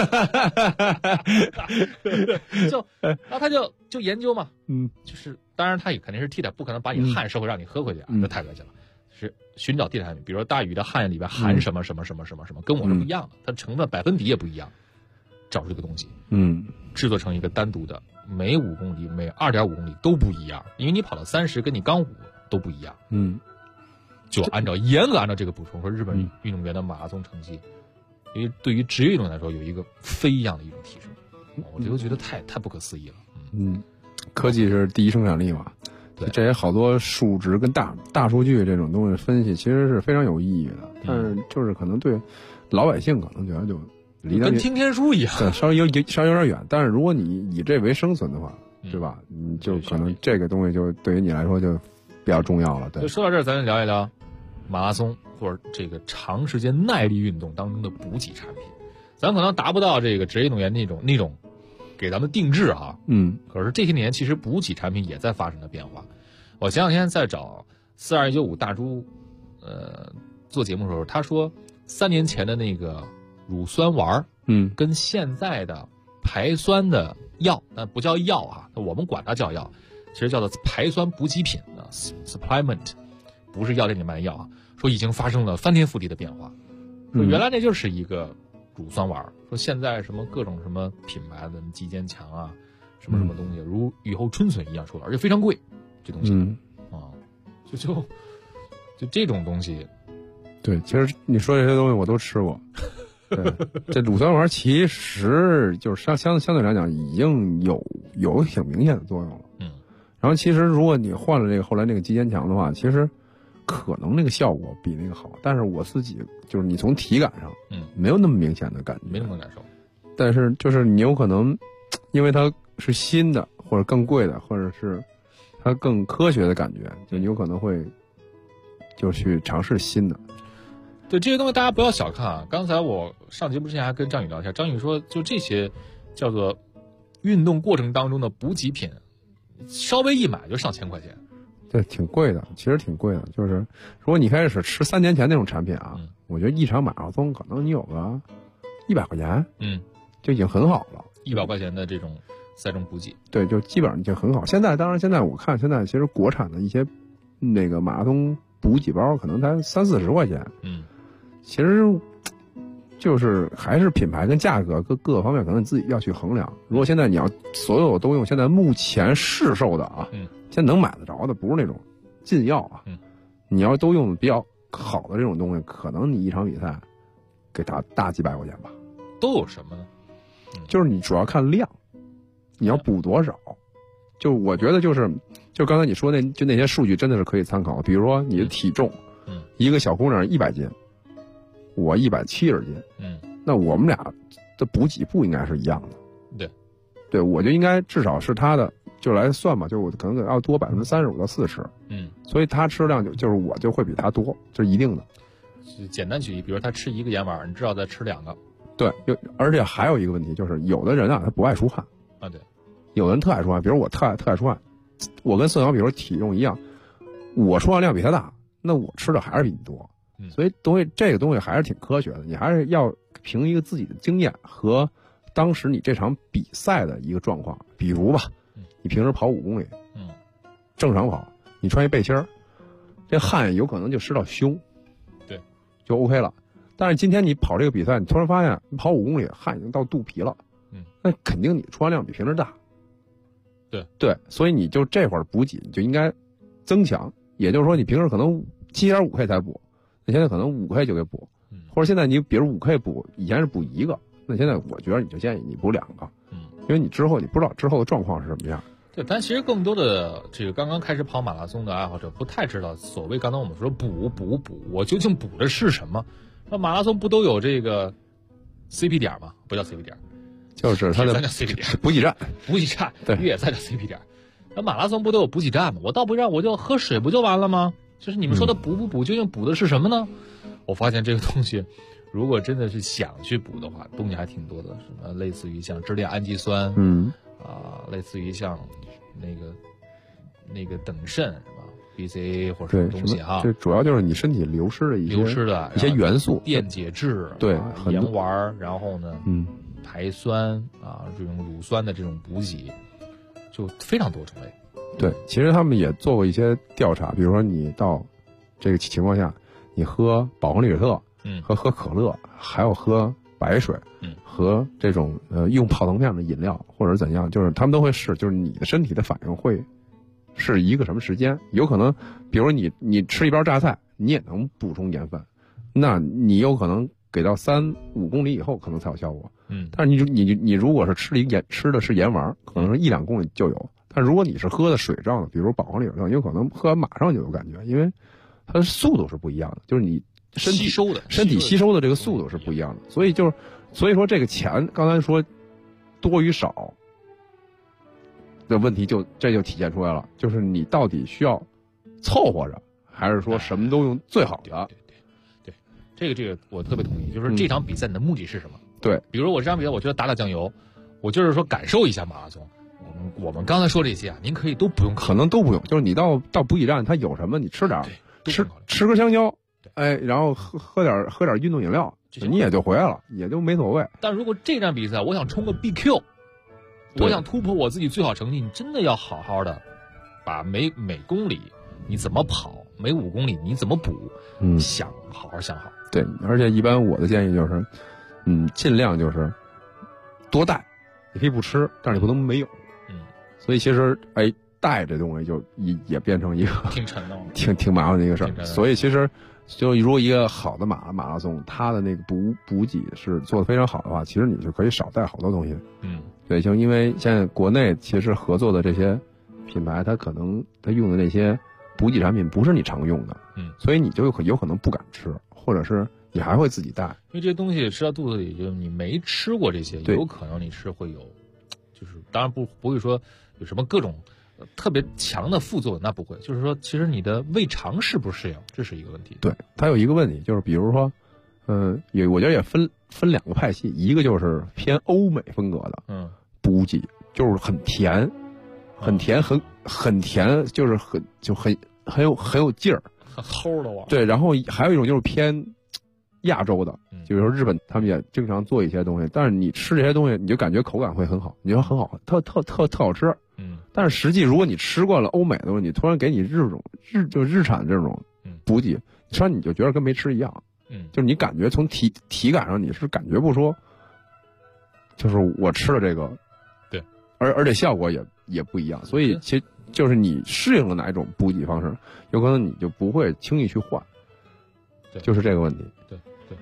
然后他就研究嘛，就是当然他也肯定是替代，不可能把你汗收回让你喝回去啊，那太恶心了。 是寻找替代产品，比如说大禹的汉里边含什么什么什么什么什么，跟我是不一样的，它成分百分比也不一样，找出这个东西，制作成一个单独的，每5公里、每2.5公里都不一样，因为你跑到30跟你刚5都不一样，就严格按照这个补充说日本运动员的马拉松成绩，因为对于职业运动员来说有一个飞一样的一种提升，我觉得太不可思议了。 科技是第一生产力嘛，对，这也好多数值跟大数据这种东西分析，其实是非常有意义的。但是就是可能对老百姓可能觉得就离得跟听天书一样， 对，稍微有点远。但是如果你以这为生存的话，对吧？你就可能这个东西就对于你来说就比较重要了。对， 说到这儿，咱就聊一聊马拉松或者这个长时间耐力运动当中的补给产品。咱可能达不到这个职业运动员那种给咱们定制哈，可是这些年其实补给产品也在发生着变化。我前两天在找42195大猪做节目的时候，他说3年前的那个乳酸丸跟现在的排酸的药，但不叫药啊，我们管它叫药，其实叫做排酸补给品啊 supplement， 不是药店里卖的药啊。说已经发生了翻天覆地的变化，说原来那就是一个乳酸丸，说现在什么各种什么品牌的肌坚强啊，什么什么东西，如雨后春笋一样出来，而且非常贵，这东西就这种东西。 对，其实你说这些东西我都吃过。对，这乳酸丸其实就是相对来讲已经有挺明显的作用了。然后其实如果你换了这个后来那个肌坚强的话，其实可能那个效果比那个好，但是我自己就是你从体感上，没有那么明显的感觉， 没那么感受。 但是就是你有可能，因为它是新的，或者更贵的，或者是它更科学的感觉，就你有可能会就去尝试新的。 对这些东西大家不要小看啊！刚才我上节目之前还跟张宇聊天，张宇说就这些叫做运动过程当中的补给品，稍微一买就上千块钱。 对，挺贵的，其实挺贵的。就是如果你开始吃3年前那种产品啊，我觉得一场马拉松可能你有个100块钱，就已经很好了。 100块钱的这种赛中补给， 对，就基本上已经很好。现在我看现在其实国产的一些那个马拉松补给包可能才30-40块钱，其实就是还是品牌跟价格各个方面可能你自己要去衡量。如果现在你要所有都用现在目前市售的啊，现在能买得着的，不是那种禁药啊，你要都用比较好的这种东西，可能你一场比赛给大几百块钱吧。 都有什么呢？ 就是你主要看量，你要补多少。就我觉得就刚才你说那些数据真的是可以参考。比如说你的体重，一个小姑娘100斤，我170斤，那我们俩的补给不应该是一样的。对，我就应该至少是她的，就来算嘛，就是我可能要多35%到40%，所以她吃量就是我就会比她多，这是一定的。 简单举例，比如她吃1个盐丸，你至少再吃2个。 对，而且还有一个问题就是，有的人啊他不爱出汗啊，对， 有的人特爱出汗，比如我特爱出汗，我跟宋阳比如说体重一样，我出汗量比他大，那我吃的还是比你多，所以这个东西还是挺科学的，你还是要凭一个自己的经验和当时你这场比赛的一个状况。比如吧，你平时跑5公里，正常跑，你穿一背心儿，这汗有可能就湿到胸， 对， 就 OK 了。但是今天你跑这个比赛，你突然发现你跑5公里汗已经到肚皮了，那肯定你出汗量比平时大。对，所以你就这会儿补给你就应该增强，也就是说你平时可能7.5K 才补，那现在可能5K 就给补，或者现在你比如5K 补，以前是补1个，那现在我觉得你就建议你补2个，因为你之后你不知道之后的状况是什么样。 对，但其实更多的这个刚刚开始跑马拉松的爱好者不太知道所谓刚才我们说补，我究竟补的是什么？那马拉松不都有这个 CP 点吗？不叫 CP 点， 就是它的叫 CP 点， 补给站。 对，越野赛叫 CP 点。那马拉松不都有补给站吗？我倒不让，我就喝水不就完了吗？就是你们说的补，究竟补的是什么呢？我发现这个东西，如果真的是想去补的话，东西还挺多的，什么类似于像支链氨基酸，类似于像那个等肾是吧？ BCA 或者什么东西哈， 这主要就是你身体流失的一些元素， 电解质， 对， 盐丸，然后呢，排酸啊，这种乳酸的这种补给，就非常多种类。 对，其实他们也做过一些调查，比如说你到这个情况下，你喝宝矿力水特，和喝可乐，还有喝白水，和这种用泡腾片的饮料或者怎样，就是他们都会试，就是你的身体的反应会是一个什么时间？有可能，比如你吃一包榨菜，你也能补充盐分，那你有可能给到3-5公里以后可能才有效果。但是你如果是吃的是盐丸，可能是1-2公里就有。但如果你是喝的水状的，比如宝矿力水状，有可能喝完马上就有感觉，因为它的速度是不一样的，就是你身体吸收的这个速度是不一样的。所以说这个钱刚才说多与少的问题这就体现出来了，就是你到底需要凑合着，还是说什么都用最好的？ 对，这个我特别同意。就是这场比赛你的目的是什么？ 对， 比如我这场比赛，我觉得打酱油，我就是说感受一下马拉松。我们刚才说这些啊，您可以都不用考， 可能都不用，就是你到补给站，它有什么你吃点，吃根香蕉，哎，然后喝点运动饮料，你也就回来了，也就没所谓。 但如果这站比赛，我想冲个 BQ， 我想突破我自己最好成绩，你真的要好好的把每公里你怎么跑，每5公里你怎么补，好好想好。 对，而且一般我的建议就是，尽量就是多带，你可以不吃，但是你不能没有。所以其实带这东西就也变成一个挺沉的、 挺麻烦的一个事儿。所以其实就如果一个好的马拉松，它的那个补给是做得非常好的话，其实你就可以少带好多东西。对，就因为现在国内其实合作的这些品牌，它可能它用的那些补给产品不是你常用的，所以你就有可能不敢吃，或者是你还会自己带。 因为这些东西吃到肚子里，就你没吃过这些，有可能你是会有，就是当然不会说有什么各种特别强的副作用，那不会。就是说，其实你的胃肠适不适应，这是一个问题。 对，它有一个问题，就是比如说，我觉得也分2个派系，一个就是偏欧美风格的，补给就是很甜，很甜，就是很有劲儿， 很齁的哇。 对，然后还有一种就是偏亚洲的，就比如说日本，他们也经常做一些东西，但是你吃这些东西，你就感觉口感会很好，你说很好，特好吃。但是实际如果你吃惯了欧美的东西，你突然给你日产这种补给，吃完你就觉得跟没吃一样。就是你感觉从体感上你是感觉不出，就是我吃了这个， 对， 而且效果也不一样。所以其实就是你适应了哪一种补给方式，有可能你就不会轻易去换。就是这个问题。 对。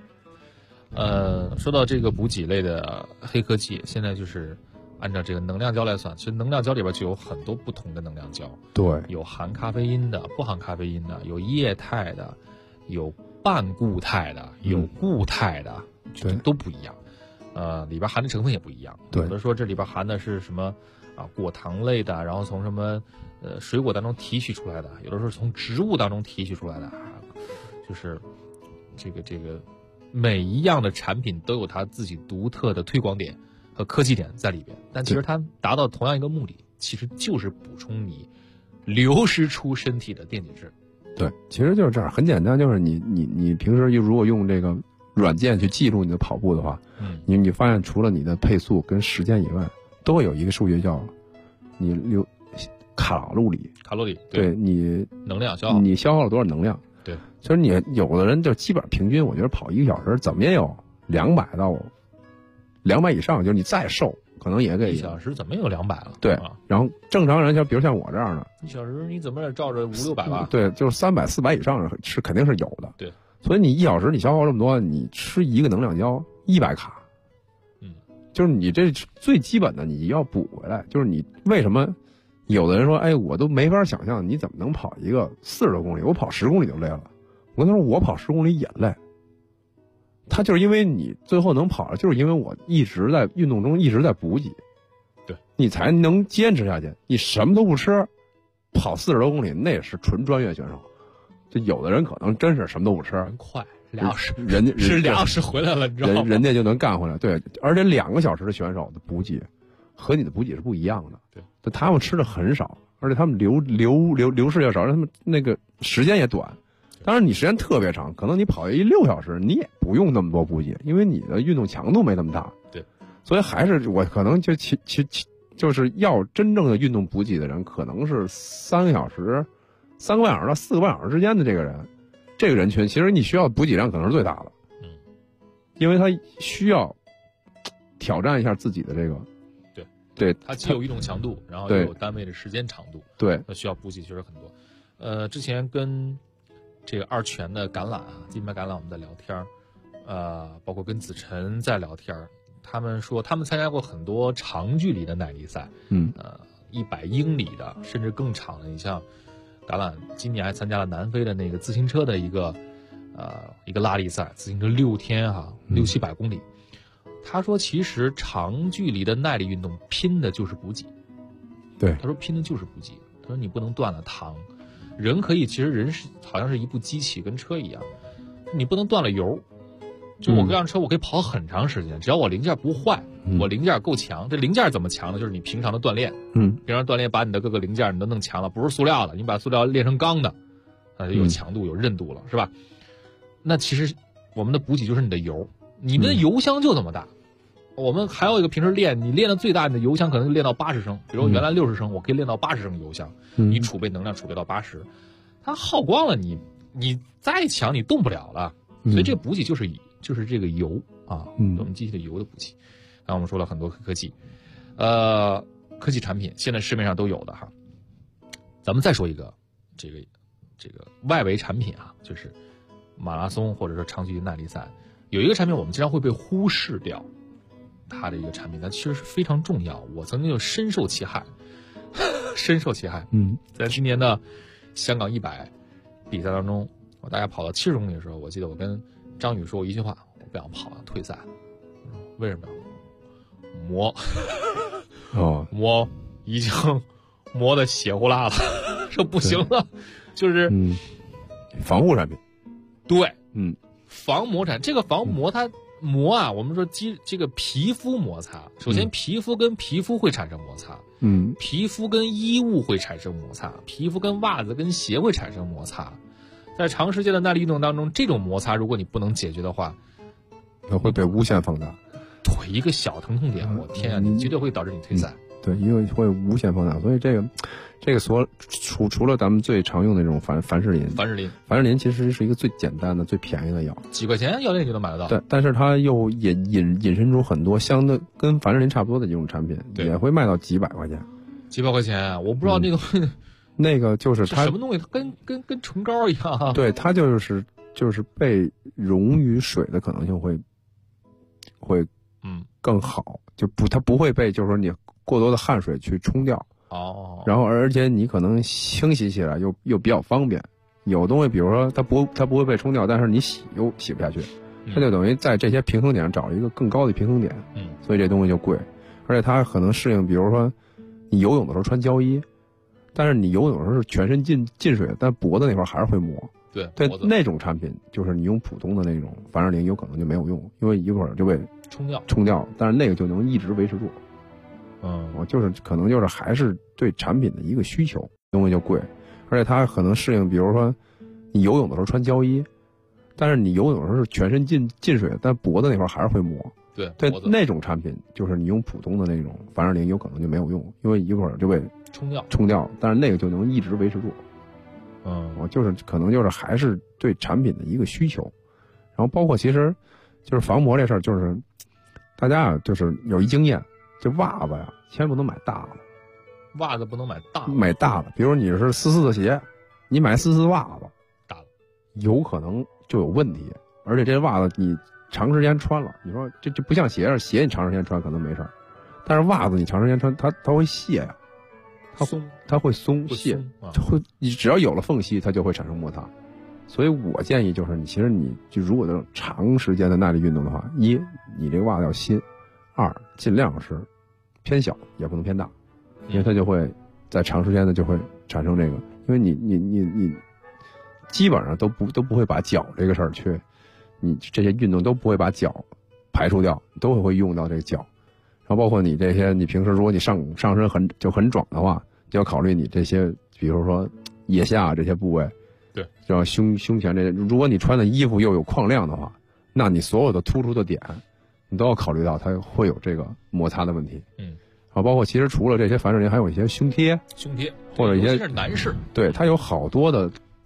说到这个补给类的黑科技，现在就是按照这个能量胶来算，其实能量胶里边就有很多不同的能量胶。 对，有含咖啡因的，不含咖啡因的，有液态的，有半固态的，有固态的， 对， 都不一样。里边含的成分也不一样。 对， 有的说这里边含的是什么果糖类的，然后从什么水果当中提取出来的，有的时候从植物当中提取出来的，就是这个每一样的产品都有它自己独特的推广点和科技点在里边，但其实它达到同样一个目的，其实就是补充你流失出身体的电解质。 对，其实就是这样，很简单，就是你平时如果用这个软件去记录你的跑步的话，你发现除了你的配速跟时间以外，都会有一个数据叫你卡路里，对你能量消耗， 你消耗了多少能量。 对， 其实你有的人就基本上平均，我觉得跑1个小时怎么也有200到200以上，就是你再瘦可能也给 1小时怎么也有200了。 对，然后正常人比如像我这样的 ，1小时你怎么也照着500-600吧？ 对，就是300、400以上是肯定是有的。 对， 所以你1小时你消耗这么多，你吃一个能量胶100卡，就是你这最基本的你要补回来。就是你为什么？有的人说，我都没法想象你怎么能跑一个40多公里，我跑10公里就累了。我跟他说，我跑10公里也累。他就是因为你最后能跑，就是因为我一直在运动中一直在补给， 对， 你才能坚持下去。你什么都不吃，跑40多公里那也是纯专业选手。就有的人可能真是什么都不吃， 快2小时， 人家是2小时回来了，你知道吗？ 人家就能干回来。对，而且2个小时的选手的补给和你的补给是不一样的。 对， 他们吃的很少，而且他们流失也少，让他们那个时间也短。当然你时间特别长，可能你跑6小时，你也不用那么多补给，因为你的运动强度没那么大。 对， 所以还是我可能就是要真正的运动补给的人，可能是3个小时、3个半小时到4个半小时之间的这个人， 这个人群，其实你需要补给量可能是最大的，因为他需要挑战一下自己的这个，对， 它既有运动强度，然后又有单位的时间长度， 对， 它需要补给确实很多。之前跟这个2拳的橄榄啊，金牌橄榄我们在聊天，包括跟子晨在聊天，他们说他们参加过很多长距离的耐力赛，100英里的，甚至更长的。你像橄榄今年还参加了南非的那个自行车的一个拉力赛，自行车6天600-700公里。他说其实长距离的耐力运动拼的就是补给， 对， 他说拼的就是补给。他说你不能断了糖，人可以，其实人是好像是一部机器，跟车一样，你不能断了油。就我这辆车我可以跑很长时间，只要我零件不坏，我零件够强。这零件怎么强呢？就是你平常的锻炼，平常锻炼把你的各个零件你都弄强了，不是塑料的，你把塑料炼成钢的，有强度有韧度了，是吧？那其实我们的补给就是你的油，你们的油箱就这么大。我们还有一个平时练，你练的最大，你的油箱可能练到80升，比如原来60升，我可以练到80升油箱，你储备能量储备到80，它耗光了，你再强你动不了了，所以这补给就是这个油啊，我们机器的油的补给。刚刚我们说了很多科技，科技产品现在市面上都有的哈。咱们再说一个这个外围产品啊，就是马拉松或者说长距离耐力赛，有一个产品我们经常会被忽视掉。它的一个产品，它其实是非常重要。我曾经就深受其害，在今年的香港100比赛当中，我大概跑到70公里的时候，我记得我跟张宇说过一句话：我不想跑了，退赛。为什么？磨已经磨得血呼啦了，说不行了，就是防护产品。 对，防磨产，这个防磨它。磨啊，我们说这个皮肤摩擦，首先皮肤跟皮肤会产生摩擦，皮肤跟衣物会产生摩擦，皮肤跟袜子跟鞋会产生摩擦，在长时间的耐力运动当中，这种摩擦如果你不能解决的话， 它会被无限放大。 对，一个小疼痛点，我天啊，你绝对会导致你退赛。 对，因为会无限放大，所以这个除了咱们最常用的这种凡士林其实是一个最简单的、最便宜的药， 几块钱药店你都买得到。 对，但是它又引申出很多相对跟凡士林差不多的这种产品，也会卖到几百块钱。 几百块钱，我不知道那个那个就是它什么东西，跟唇膏一样啊。 对，它就是被溶于水的可能性会更好，它不会被就是说你过多的汗水去冲掉。然后而且你可能清洗起来又比较方便。有东西比如说它不会被冲掉，但是你洗又洗不下去，它就等于在这些平衡点上找了一个更高的平衡点。所以这东西就贵，而且它可能适应，比如说你游泳的时候穿胶衣，但是你游泳的时候是全身进水，但脖子那块还是会磨。 对， 那种产品就是你用普通的那种凡士林有可能就没有用，因为一会儿就被冲掉，但是那个就能一直维持住。我可能就是还是对产品的一个需求，东西就贵，而且它可能适应，比如说你游泳的时候穿胶衣，但是你游泳的时候是全身进水，但脖子那块还是会磨。 对， 那种产品就是你用普通的那种凡士林有可能就没有用，因为一会儿就被冲掉，但是那个就能一直维持住。我可能就是还是对产品的一个需求，然后包括其实就是防磨这事儿，就是大家啊就是有一经验。这袜子呀，千万不能买大了。 袜子不能买大的，比如你是44的鞋，你买44袜子， 大了， 有可能就有问题。而且这袜子你长时间穿了，你说这不像鞋你长时间穿可能没事儿，但是袜子你长时间穿，它会泄呀，它会松泄，你只要有了缝隙，它就会产生摩擦。所以我建议就是，其实你就如果这种长时间的耐力运动的话，一你这个袜子要新。2尽量是偏小，也不能偏大，因为它就会在长时间的就会产生这个，因为你基本上都不会把脚这个事儿去，你这些运动都不会把脚排除掉，都会用到这个脚，然后包括你这些，你平时如果你上身很壮的话，就要考虑你这些，比如说腋下这些部位， 对， 像胸前这些，如果你穿的衣服又有矿量的话，那你所有的突出的点。你都要考虑到它会有这个摩擦的问题，然后包括其实除了这些凡士林，还有一些胸贴， 或者一些是男士， 对，它有好多的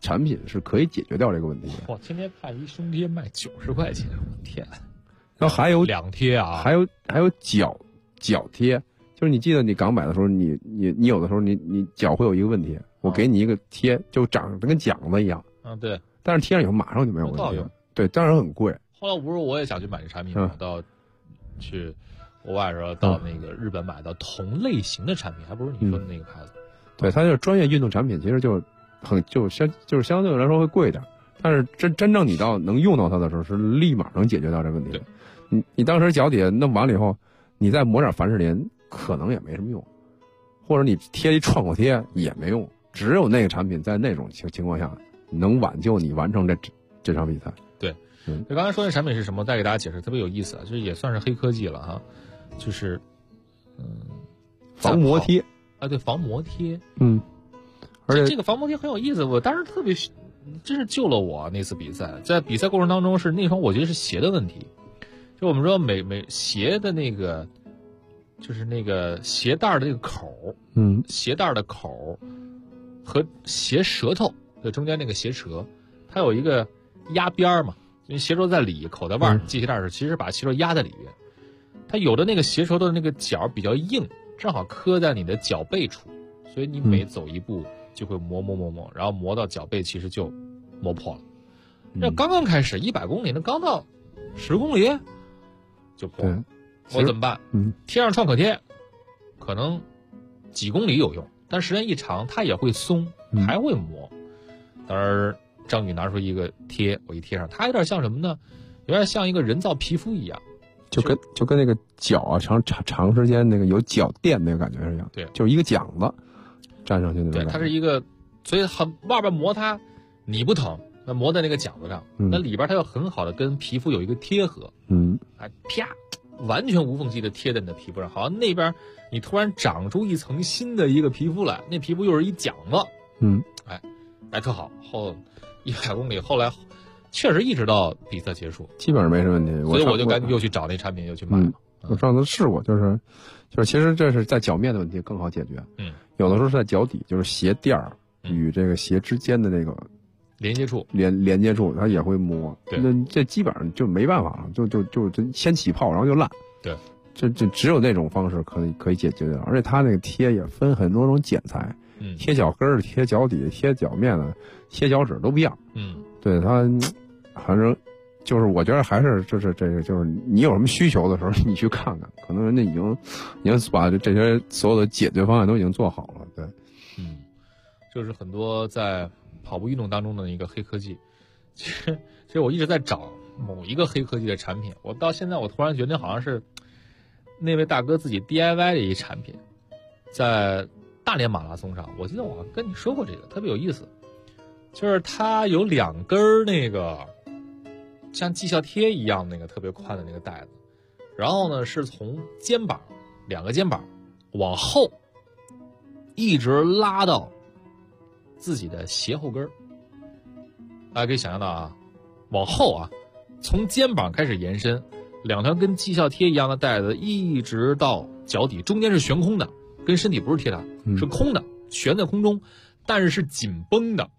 产品是可以解决掉这个问题的。 哇，天天看一胸贴卖90块钱，我天！ 然后还有两贴啊， 还有脚贴，就是你记得你刚买的时候，你有的时候你脚会有一个问题，我给你一个贴，就长得跟奖子一样。 对。 但是贴上以后马上就没有问题了。对，当然很贵。 后来不是我也想去买这产品，去国外的时候到那个日本买到同类型的产品，还不是你说的那个牌子。 对，它就是专业运动产品，其实就是相对来说会贵一点，但是真正你到能用到它的时候，是立马能解决掉这个问题的。你当时脚底下弄完了以后，你再抹点凡士林，可能也没什么用，或者你贴一创口贴也没用。只有那个产品在那种情况下能挽救你完成这场比赛。 对，就刚才说的产品是什么？再给大家解释，特别有意思啊，就是也算是黑科技了哈，就是防磨贴啊，对，防磨贴， 而且这个防磨贴很有意思，我当时特别，真是救了我那次比赛。在比赛过程当中，是那双我觉得是鞋的问题，就我们说每鞋的那个，就是那个鞋带的那个口，鞋带的口和鞋舌头的中间那个鞋舌，它有一个压边嘛，因为鞋舌在里，口在外，系鞋带是其实把鞋舌压在里面。它有的那个鞋舌的那个角比较硬，正好磕在你的脚背处，所以你每走一步就会磨，然后磨到脚背，其实就磨破了。那刚刚开始100公里，那刚到10公里就破了，我怎么办？贴上创可贴，可能几公里有用，但时间一长它也会松，还会磨。当时张宇拿出一个贴，我一贴上，它有点像什么呢？有点像一个人造皮肤一样， 就跟那个脚啊长时间那个有脚垫那个感觉是一样， 对， 就是一个桨子粘上去那种感觉。 对，它是一啪，所以外边磨它你不疼，那磨在那个桨子上，那里边它又很好的跟皮肤有一个贴合，啪，完全无缝隙的贴在你的皮肤上，好像那边你突然长出一层新的一个皮肤来，那皮肤又是一桨子，哎，特好。后100公里，后来确实一直到比赛结束， 基本上没什么问题。 所以我就赶紧又去找那产品，又去买嘛。 我上次试过，就是其实这是在脚面的问题更好解决。有的时候是在脚底，就是鞋垫儿与这个鞋之间的那个连接处， 连接处它也会磨。 对， 那这基本上就没办法了，就先起泡，然后就烂。 对， 这只有那种方式可以解决的，而且它那个贴也分很多种剪裁。贴脚跟儿、贴脚底、贴脚面的、贴脚趾都不一样。对它，反正就是我觉得还是就是这个，就是你有什么需求的时候，你去看看，可能人家已经把这些所有的解决方案都已经做好了。对， 就是很多在跑步运动当中的一个黑科技。其实我一直在找某一个黑科技的产品，我到现在我突然觉得好像是那位大哥自己 DIY 的一产品，在大连马拉松上，我记得我好像跟你说过这个，特别有意思，就是它有2根那个像绩效贴一样那个特别宽的那个带子，然后呢是从肩膀2个肩膀往后一直拉到自己的鞋后跟，大家可以想象到啊，往后啊，从肩膀开始延伸，2条跟绩效贴一样的带子一直到脚底，中间是悬空的，跟身体不是贴的，是空的，悬在空中，但是是紧绷的，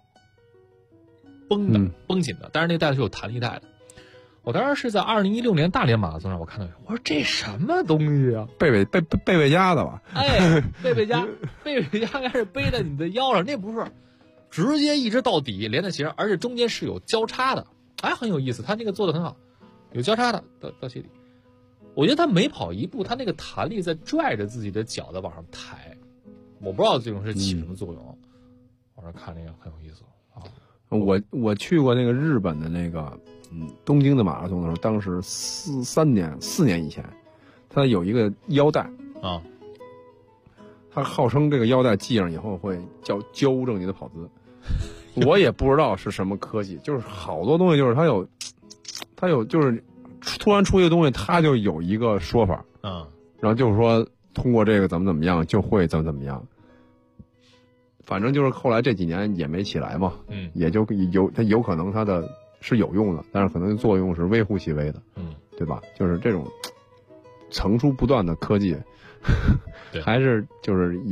绷紧的，但是那个带子是有弹力带的。我当时是在2016年大连马拉松上，我看到，我说这什么东西啊？ 贝贝佳的吧？ 哎，贝贝佳应该是背在你的腰上，那不是，直接一直到底连在鞋上，而且中间是有交叉的，哎，很有意思，他那个做的很好，有交叉的到鞋底。我觉得他每跑一步，他那个弹力在拽着自己的脚在往上抬，我不知道这种是起什么作用。往上看那个很有意思啊。 我去过那个日本的那个东京的马拉松的时候，当时4年以前，它有一个腰带啊， 它号称这个腰带系上以后会纠正你的跑姿，我也不知道是什么科技，就是好多东西就是它有就是突然出一个东西，它就有一个说法，然后就是说通过这个怎么样就会怎么样。反正就是后来这几年也没起来嘛，也就它有可能它的是有用的，但是可能作用是微乎其微的，对吧？就是这种层出不断的科技，还是就是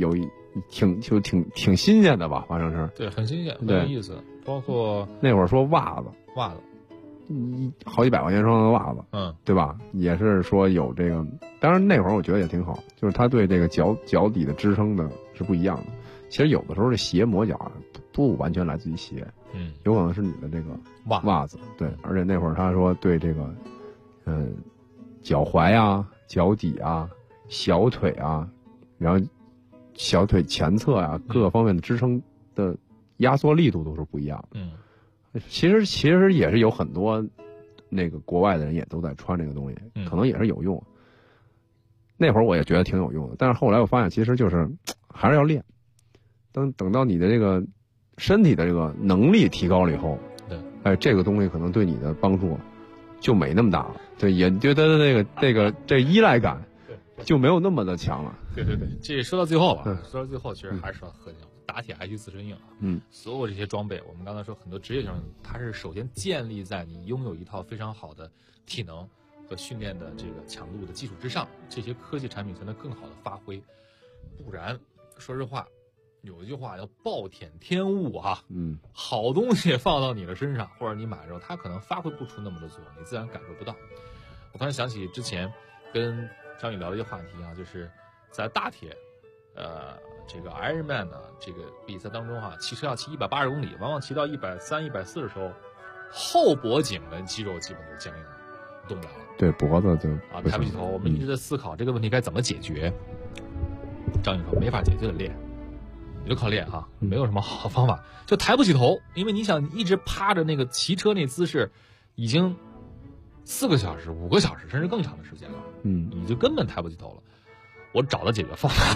挺新鲜的吧，反正是。 对，很新鲜，很有意思。包括那会儿说袜子，好几百块钱双的袜子，对吧？也是说有这个，当然那会儿我觉得也挺好，就是它对这个脚底的支撑的是不一样的。其实有的时候这鞋磨脚不完全来自于鞋，有可能是你的这个袜子，对。而且那会儿他说对这个，脚踝啊、脚底啊、小腿啊，然后小腿前侧啊各个方面的支撑的压缩力度都是不一样的。其实也是有很多那个国外的人也都在穿这个东西，可能也是有用。那会儿我也觉得挺有用的，但是后来我发现其实就是还是要练。等到你的这个身体的这个能力提高了以后，这个东西可能对你的帮助就没那么大了。对，也觉得这依赖感就没有那么的强了。 对，这说到最后吧，说到最后其实还是说核心。打铁还需自身硬啊！所有这些装备，我们刚才说很多职业选手，它是首先建立在你拥有一套非常好的体能和训练的这个强度的基础之上，这些科技产品才能更好的发挥。不然，说实话，有一句话叫“暴殄天物”啊，好东西放到你的身上，或者你买的时候，它可能发挥不出那么的作用，你自然感受不到。我突然想起之前跟张宇聊的一个话题啊，就是在大铁，这个 Ironman 呢，这个比赛当中啊，骑车要骑180公里，往往骑到130、140的时候，后脖颈的肌肉基本就僵硬了，动不了了。对， 脖子就抬不起头。我们一直在思考这个问题该怎么解决。张宇说没法解决的练，你就靠练哈，没有什么好方法，就抬不起头，因为你想一直趴着那个骑车那姿势，已经4个小时、5个小时甚至更长的时间了，你就根本抬不起头了。我找了解决方法。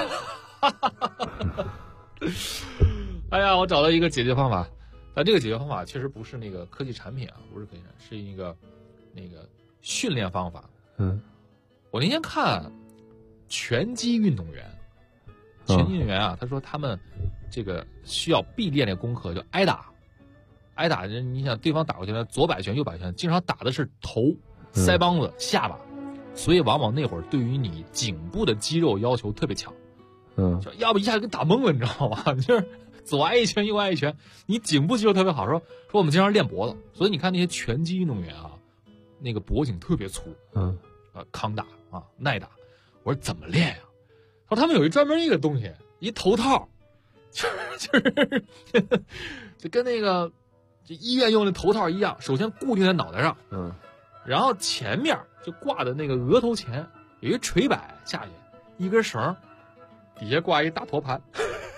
哎呀，我找了一个解决方法，但这个解决方法确实不是那个科技产品啊，不是科技产品，是一个那个训练方法。我那天看拳击运动员啊，他说他们这个需要必练的功课叫挨打，你想对方打过去，左摆拳右摆拳，经常打的是头、腮帮子、下巴，所以往往那会儿对于你颈部的肌肉要求特别强。就要不一下就给打懵了，你知道吗？就是左挨一拳右挨一拳，你颈部肌肉特别好。说我们经常练脖子，所以你看那些拳击运动员啊，那个脖颈特别粗，抗打啊，耐打。我说怎么练呀？他说他们有一专门一个东西，一头套，就是就跟那个就医院用的头套一样，首先固定在脑袋上，然后前面就挂在那个额头前有一垂摆下去一根绳。底下挂一大托盘，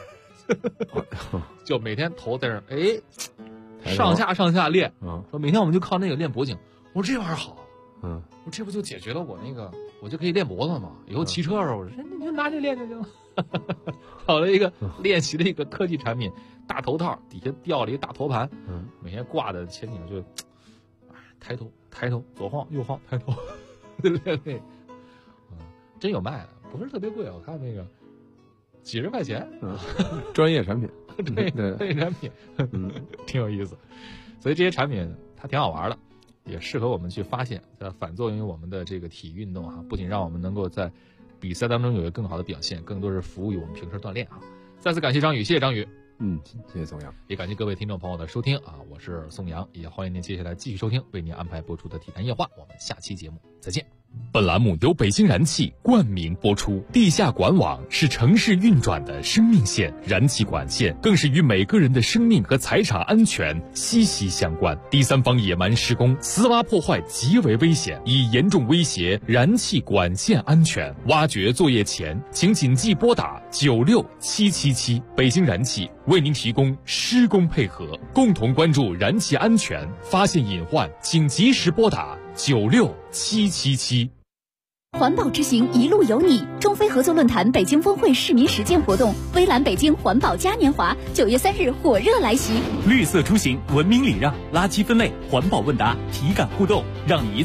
就每天头在那上下练。说每天我们就靠那个练脖颈。我说这玩意儿好，我说这不就解决了我就可以练脖子嘛？以后骑车的时候，我说你就拿这练就行了。找了一个练习的一个科技产品，大头套底下吊了一个大托盘，每天挂在前颈就抬头，左晃右晃，抬头，练那，真有卖的，不是特别贵，我看那个。几十块钱， 专业产品， 对，专业产品，挺有意思。所以这些产品它挺好玩的，也适合我们去发现，反作用于我们的这个体育运动啊，不仅让我们能够在比赛当中有一个更好的表现，更多是服务于我们平时锻炼啊。再次感谢张宇，谢谢张宇， 谢谢宋阳， 也感谢各位听众朋友的收听啊，我是宋阳，也欢迎您接下来继续收听为您安排播出的体坛夜话，我们下期节目再见。 本栏目由北京燃气冠名播出。地下管网是城市运转的生命线，燃气管线更是与每个人的生命和财产安全息息相关。第三方野蛮施工、私挖破坏极为危险，已严重威胁燃气管线安全。挖掘作业前，请谨记拨打96777。北京燃气为您提供施工配合，共同关注燃气安全，发现隐患请及时拨打96777。 环保之行，一路有你。中非合作论坛北京峰会市民实践活动，微蓝北京环保嘉年华9月3日火热来袭。 绿色出行，文明礼让，垃圾分类，环保问答，体感互动，让你